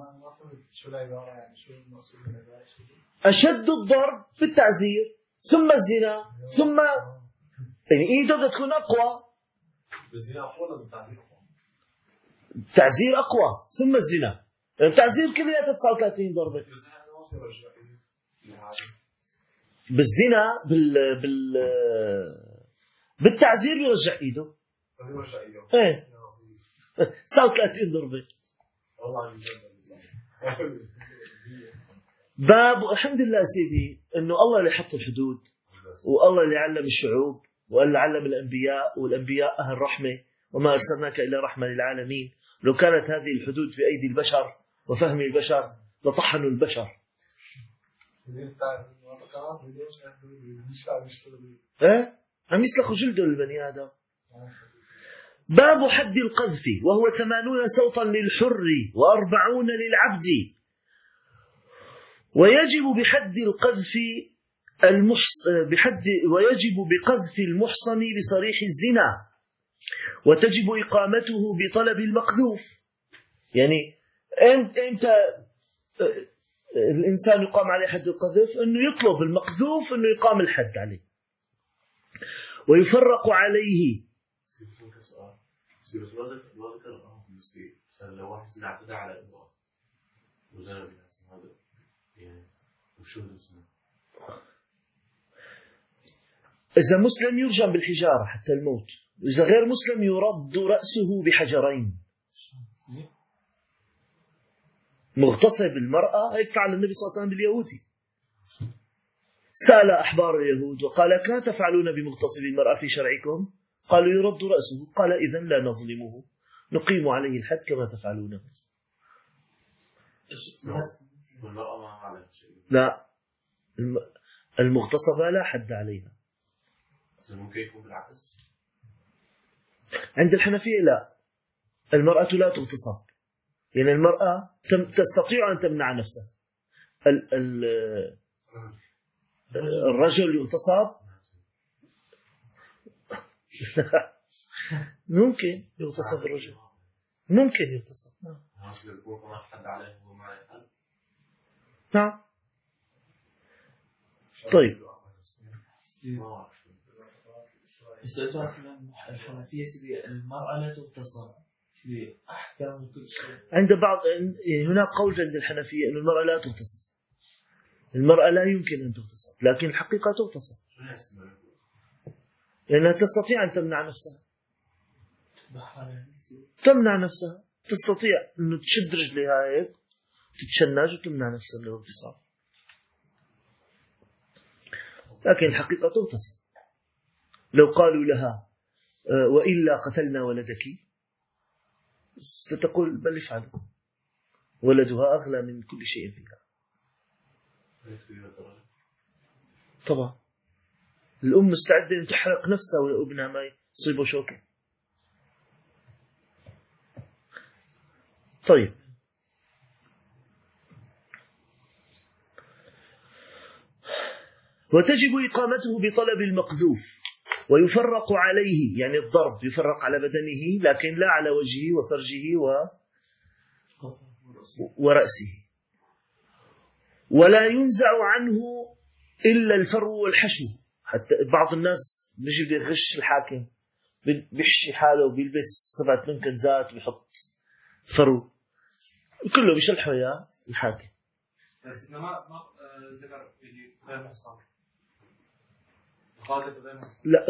أشد الضرب في التعزير ثم الزنا ثم يعني إيده بدها تكون أقوى. الزنا أقوى ولا التعزير أقوى؟ التعزير أقوى ثم الزنا. التعزير كلها 39 ضربة. بالزنا بالتعزير يرجع إيده. إيه 39 ضربة. باب الحمد لله سيدي إنه الله اللي حط الحدود والله اللي علم الشعوب وقال علم الأنبياء والأنبياء أهل رحمة وما أرسلناك إلا رحمة للعالمين. لو كانت هذه الحدود في أيدي البشر وفهم البشر لطحنوا البشر. عم يسلخوا جلده البني آدم. باب حد القذف، وهو 80 صوتا للحر و40 للعبد. ويجب بحد القذف ويجب بقذف المحصن بصريح الزنا، وتجب إقامته بطلب المقذوف. يعني أنت الإنسان يقام عليه حد القذف أنه يطلب المقذوف أنه يقام الحد عليه، ويفرق عليه. لو واحد سنة اعتدى على امرأة وزنى بها هذا يعني وشهد الزنا، إذا مسلم يرجم بالحجارة حتى الموت، إذا غير مسلم يرد رأسه بحجرين. مغتصب المرأة هيك فعل النبي صلى الله عليه وسلم باليهودي. سأل أحبار اليهود وقال: كيف تفعلون بمغتصب المرأة في شرعكم؟ قالوا: يرد رأسه. قال: إذن لا نظلمه، نقيم عليه الحد كما تفعلونه. والمرأة ما عليها شيء. لا، المغتصبة لا حد عليها. ممكن يكون بالعكس. عند الحنفية لا، المرأة لا تغتصب، يعني المرأة تستطيع أن تمنع نفسها. الرجل يغتصب ممكن يغتصب الرجل، ممكن يغتصب. نعم. طيب استاذ الحنفية المرأة لا تغتصب في أحكام كل شيء. عند بعض هناك قول عند الحنفية أن المرأة لا تغتصب، المرأة لا يمكن أن تغتصب، لكن الحقيقة تغتصب لأنها تستطيع أن تمنع نفسها. تمنع نفسها، تستطيع أن تشد رجلها هيك تتشنج وتمنع نفسها من الاغتصاب، لكن الحقيقة تغتصب. لو قالوا لها: وإلا قتلنا ولدك، ستقول: بل افعلوا، ولدها أغلى من كل شيء فيها. طبعا الأم مستعدة أن تحرق نفسها وابنها ما يصيبه شوكة. طيب وتجب إقامته بطلب المقذوف، ويفرق عليه، يعني الضرب يفرق على بدنه لكن لا على وجهه وفرجه ورأسه. ولا ينزع عنه إلا الفرو والحشو. حتى بعض الناس بيجي بيغش الحاكم، بيحشي حاله وبيلبس 7 منكنزات وبيحط فرو كله بيشلحه يا الحاكم. بس ما ذكر اللي غير محصن. لا،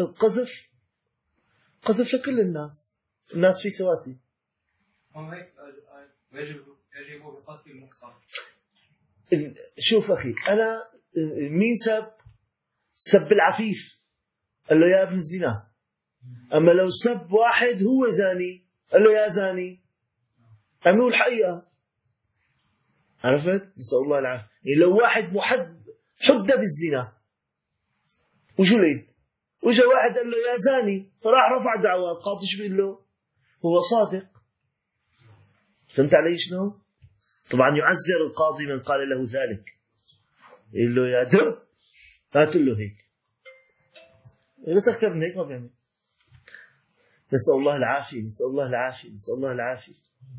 قذف لكل الناس في سواسي. هم هيك يجب بقتل المحصن. شوف أخي، أنا مين سب العفيف قال له: يا ابن الزنا. أما لو سب واحد هو زاني قال له: يا زاني، عملوا الحقيقة. عرفت؟ نسأل الله العافية. يعني لو واحد حد بالزنا وجلد، وجا واحد قال له: يا زاني، فراح رفع دعوة، القاضي شو بيقول له؟ هو صادق. فهمت علي شنو؟ طبعا يعزر القاضي من قال له ذلك، يقول له: يا دب هات له هيك، بس أكثر من هيك ما بيعمل. نسأل الله العافية، نسأل الله العافية، نسأل الله العافية.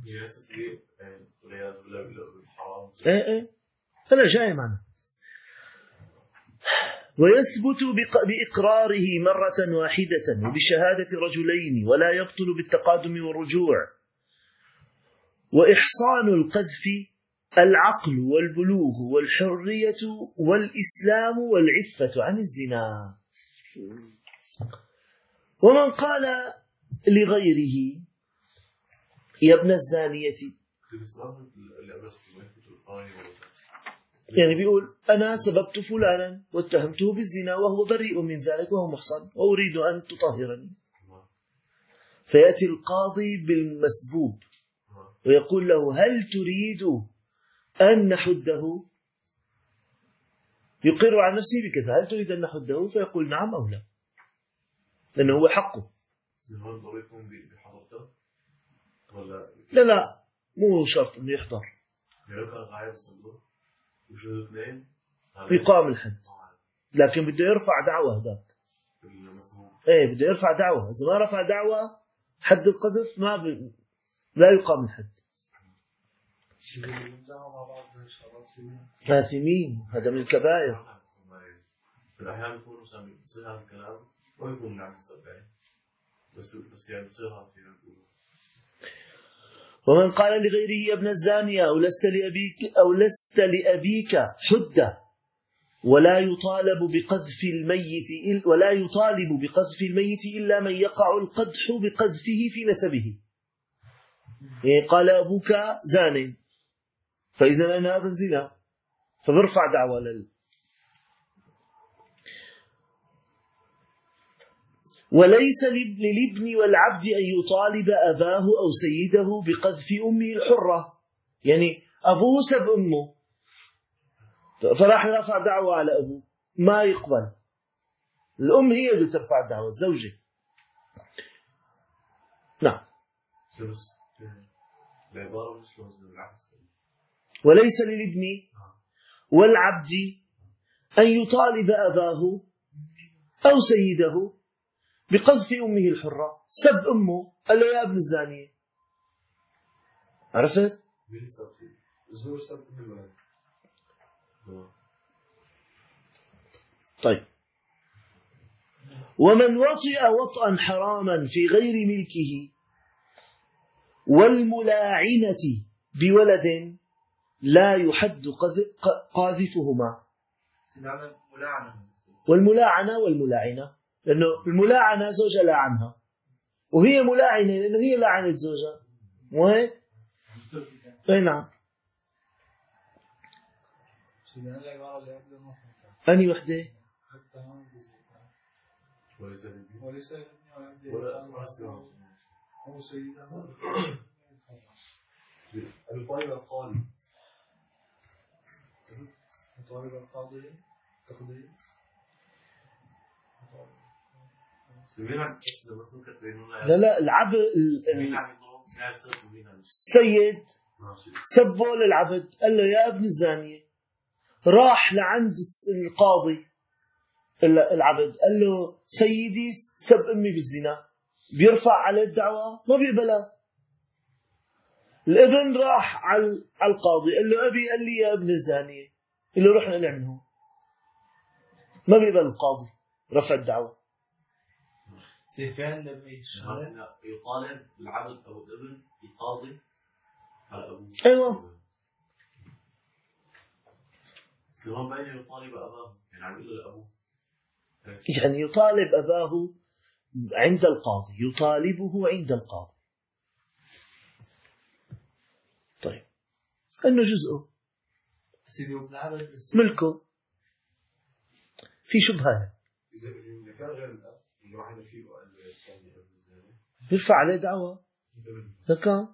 ايه هلا جاي معنا. ويثبت بإقراره مرة واحدة وبشهادة رجلين، ولا يبطل بالتقادم والرجوع. وإحصان القذف العقل والبلوغ والحرية والإسلام والعفة عن الزنا. ومن قال لغيره: يا ابن الزانية، يعني بيقول أنا سببت فلانا واتهمته بالزنا وهو بريء من ذلك وهو محصن وأريد أن تطهرني. فيأتي القاضي بالمسبوب ويقول له هل تريد أن نحده؟ يقر عن نفسه بكذا، هل تريد أن نحده؟ فيقول نعم أو لا، لأنه هو حقه. لا لا، مو شرط أنه يحضر، يقام الحد، لكن بده يرفع دعوة هذاك. ايه بده يرفع دعوة، إذا ما رفع دعوة حد القذف لا يقام الحد. آثمين، هذا من الكبائر. الأحيان يكونوا يصير هذا الكلام ويكون نعم السبعين بس يعني يصير هذا الكلام. ومن قال لغيره يا ابن الزانية أو لست لأبيك حدة ولا يطالب بقذف الميت إلا من يقع القدح بقذفه في نسبه. يعني قال أبوك زان، فإذا أنا ابن زنا، فبرفع دعوة وليس للابن والعبد أن يطالب أباه أو سيده بقذف أمه الحرة. يعني أبوه سب أمه فراح رفع دعوة على أبوه، ما يقبل. الأم هي اللي ترفع الدعوة، الزوجة. نعم. وليس للابن والعبد أن يطالب أباه أو سيده بقذف أمه الحرة. سب أمه، قال له يا ابن الزانية. عرفت؟ طيب. ومن وطئ وطئا حراما في غير ملكه والملاعنة بولد لا يحد قاذفهما. والملاعنة لأنه الملاعنة زوجة لاعنها، وهي ملاعنة لأنه هي لاعنت زوجها، مو هيك؟ أي نعم. أني وحدة؟ لا العبد السيد سبه للعبد، قال له يا ابن الزانية. راح لعند القاضي العبد قال له سيدي سب أمي بالزنا، بيرفع عليه الدعوة؟ ما بيقبلها. الابن راح على القاضي قال له أبي قال لي يا ابن الزانية، قال له رحنا نعمله. ما بيقبل القاضي رفع الدعوة. يطالب العبد أو الابن يقاضي على أبوه. أيوة. سواء بين يطالب أباه، يعني عم يقول لأبوه. يعني يطالب أباه عند القاضي، يطالبه عند القاضي. طيب، أنه جزءه ملكه، في شبهة. إذا كان غير الأب الواحد فيه يرفع عليه دعوة. ذكاء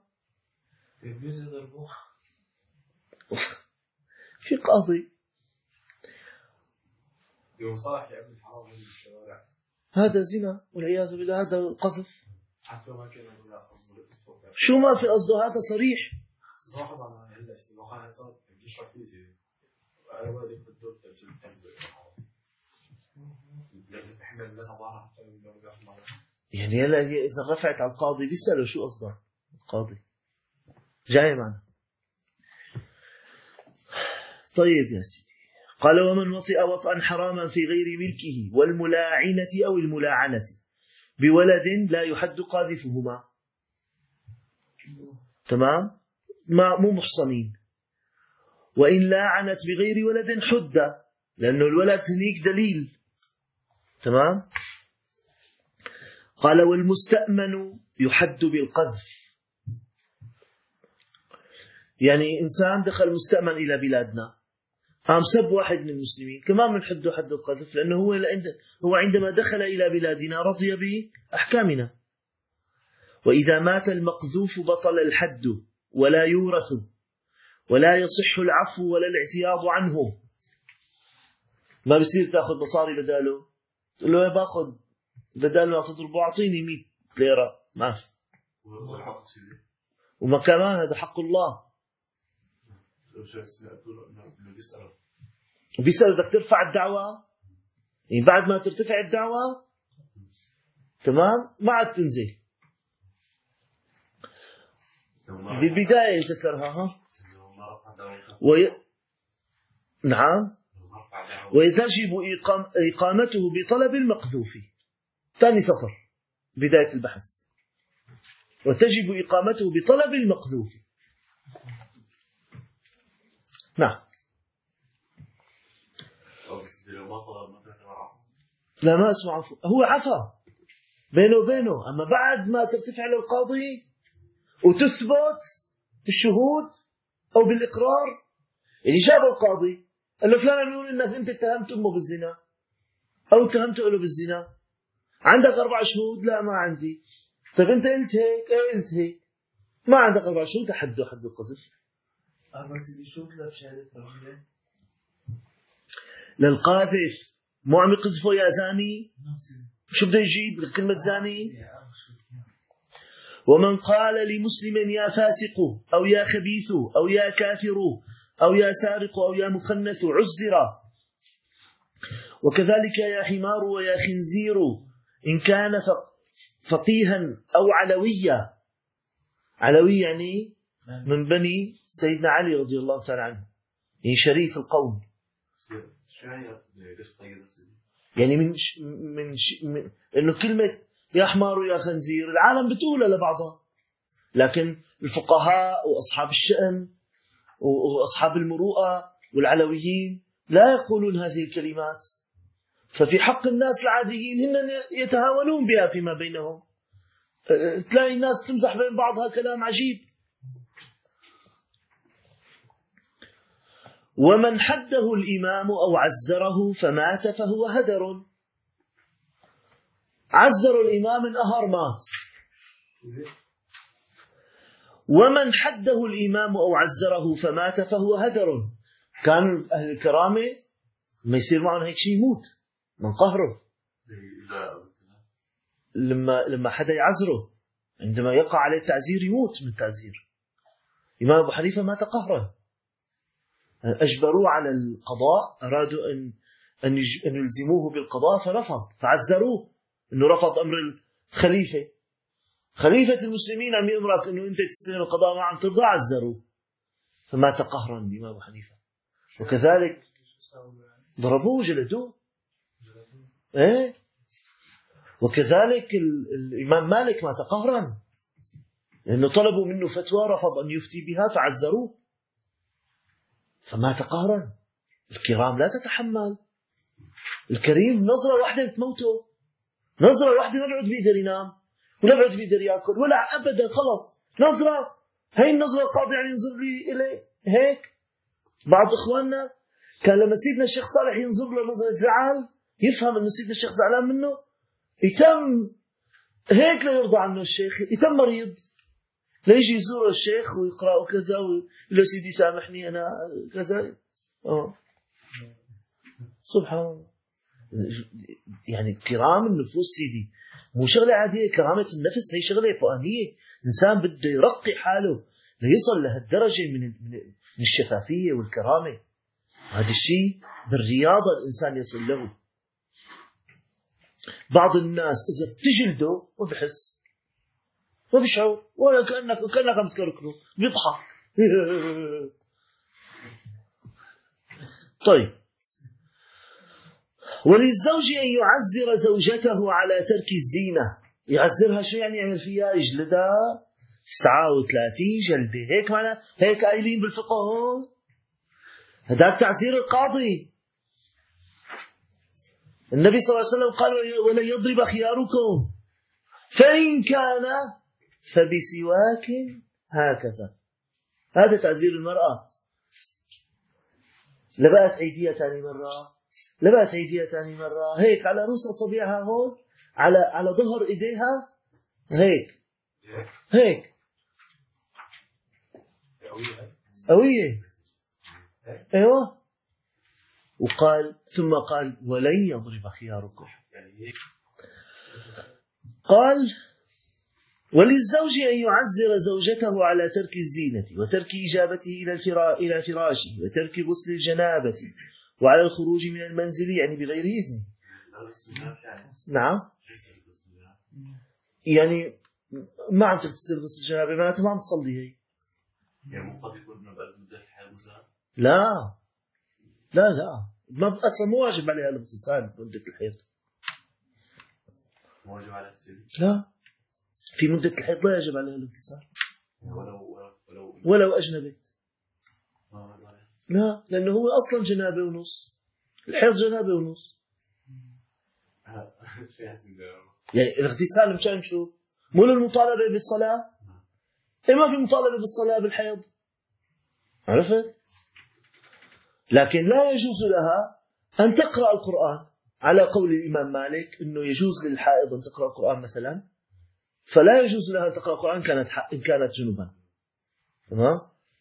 في قاضي يوم صالح يعمل الحرام في الشوارع، هذا زنا والعياذ بالله، هذا قذف. حتى ما كان شو ما في قصده، هذا صريح. صراحة أنا هلا لو كان صار بيشرح فيه أنا ولدي بدو تحمل الناس على يعني هلا إذا رفعت على القاضي بيسأله شو قصده القاضي، جاي معنا. طيب يا سيدي، قال ومن وطئ وطئا حراما في غير ملكه والملاعنة أو الملاعنة بولد لا يحد قاذفهما. تمام، ما مو محصنين. وإن لاعنت بغير ولد حد، لأنه الولد هنيك دليل. تمام. قال والمستأمن يحد بالقذف. يعني إنسان دخل مستأمن إلى بلادنا، قام سب واحد من المسلمين كمان من حده حد القذف، لأنه هو عندما دخل إلى بلادنا رضي بأحكامنا. وإذا مات المقذوف بطل الحد ولا يورث ولا يصح العفو ولا الاعتياض عنه. ما بصير تأخذ مصاري بداله، تقول له باخذ بدال ما تضربه أعطيني 100 ليرة، ما في. وما كمان هذا حق الله. وبيسأل بدك ترفع الدعوة، يعني بعد ما ترتفع الدعوة تمام ما عاد تنزل. بالبداية ذكرها نعم. ويجب إقامته بطلب المقذوف. ثاني سطر بداية البحث. وتجب إقامته بطلب المقذوف. نعم. لا ما اسمع عفو، هو عفا بينه وبينه، أما بعد ما ترتفع للقاضي وتثبت بالشهود أو بالإقرار، يعني جاب القاضي قال له فلان يقول إنك أنت اتهمت أمه بالزنا أو اتهمته له بالزنا، عندك 4 شهود؟ لا ما عندي. طيب أنت قلت هيك؟ إيه قلت هيك. ما عندك 4 شهود، حده حد القذف. للقاذف مو عم يقذفه يا زاني، شو بده يجيب كلمة زاني؟ ومن قال لمسلم يا فاسق أو يا خبيث أو يا كافر أو يا سارق أو يا مخنث عزر. وكذلك يا حمار ويا خنزير إن كان فقيها أو علويا. علوي يعني من بني سيدنا علي رضي الله تعالى عنه، يعني شريف القوم. يعني من إنه كلمة يا حمار ويا خنزير العالم بتقولها لبعضها، لكن الفقهاء وأصحاب الشأن وأصحاب المروءة والعلويين لا يقولون هذه الكلمات. ففي حق الناس العاديين هن يتهاونون بها فيما بينهم. تلاقي الناس تمزح بين بعضها كلام عجيب. ومن حده الإمام أو عزره فمات فهو هدر. عزر الإمام انقهر مات. ومن حده الإمام أو عزره فمات فهو هدر. كان أهل الكرامة ما يصير معهم هيك شيء يموت من قهره. لما حدا يعزره عندما يقع عليه التعزير يموت من التعزير. الإمام أبو حنيفة مات قهرا، أجبروه على القضاء، أرادوا أن يلزموه بالقضاء فرفض، فعزروه أنه رفض أمر الخليفة. خليفة المسلمين عم يأمرك أنه أنت تستلم القضاء ما عم ترضى، عزروه فمات قهرا الإمام أبو حنيفة. وكذلك ضربوه جلدوه. إيه؟ وكذلك الإمام مالك مات قهرا لأنه طلبوا منه فتوى رفض أن يفتي بها فعزروه فمات قهرا. الكرام لا تتحمل. الكريم نظرة واحدة بتموته، نظرة واحدة ما بيقعد بيقدر ينام ولا بيقعد بيقدر يأكل ولا أبدا، خلص نظرة. هاي النظرة القاضي يعني ينظر لي إليه هيك. بعض إخواننا كان لما سيدنا الشيخ صالح ينظر له نظرة زعل يفهم أنه سيدنا الشيخ زعلان منه، يتم هيك لا يرضى عنه الشيخ، يتم مريض ليجي يزور الشيخ ويقرأ كذا ويقول له سيدي سامحني أنا كذا. سبحان الله. يعني كرام النفوس سيدي مو شغلة عادية. كرامة النفس هي شغلة فؤادية. إنسان بده يرقي حاله ليصل لهالدرجة من الشفافية والكرامة. هذا الشيء بالرياضة الإنسان يصل له. بعض الناس إذا بتجلده ما بحس ما بيشعر ولا كأنك عم تكركره، بيضحك. طيب. وللزوج أن يعزر زوجته على ترك الزينة. يعزرها شو يعني؟ يعمل فيها يجلدها 39 جلدة. هيك معنا هيك قايلين بالفقه هون. هذا تعزير القاضي. النبي صلى الله عليه وسلم قال ولا يضرب خياركم فإن كان فبسواك هكذا. هذا تعزير المرأة. لبقت أيديها ثاني مرة، لبقت أيديها ثاني مرة، هيك على رؤوس أصابعها هون، على ظهر إيديها، هيك هيك قوية. أيوة. وقال ثم قال ولن يضرب خياركم. قال وللزوج أن يعزر زوجته على ترك الزينة وترك إجابته إلى فراشه وترك غسل الجنابة وعلى الخروج من المنزل يعني بغير إذن. نعم، يعني ما عم تغتسل غسل الجنابة معناته ما عم تصلي هي. لا لا لا، ما أصلا مو واجب عليها الاغتسال بمدة الحيض. لا، في مدة الحيض لا يجب عليها الاغتسال ولو أجنبت. لا، لأنه هو أصلا جنابة ونص، الحيض جنابة ونص. يعني الاغتسال مشان شو؟ مو للمطالبة بالصلاة. ما في مطالبة بالصلاة بالحيض، عرفت؟ لكن لا يجوز لها أن تقرأ القرآن على قول الإمام مالك إنه يجوز للحائض أن تقرأ القرآن مثلا، فلا يجوز لها أن تقرأ القرآن إن كانت جنبا. تمام؟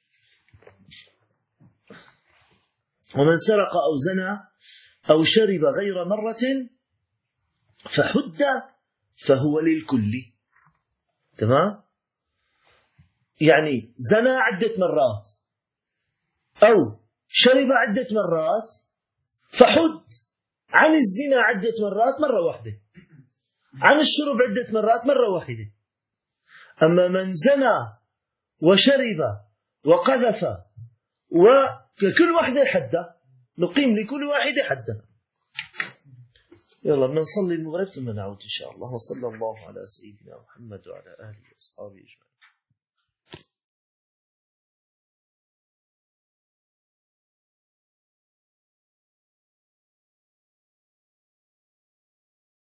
ومن سرق أو زنى أو شرب غير مرة فحد فهو للكل. تمام؟ يعني زنى عدة مرات أو شرب عدة مرات فحد عن الزنا عدة مرات مرة واحدة، عن الشرب عدة مرات مرة واحدة. أما من زنى وشرب وقذف وكل واحدة حدة، نقيم لكل واحدة حدة. يلا بنصلي المغرب ثم نعود إن شاء الله. وصلى الله على سيدنا محمد وعلى آله وأصحابه أجمعين.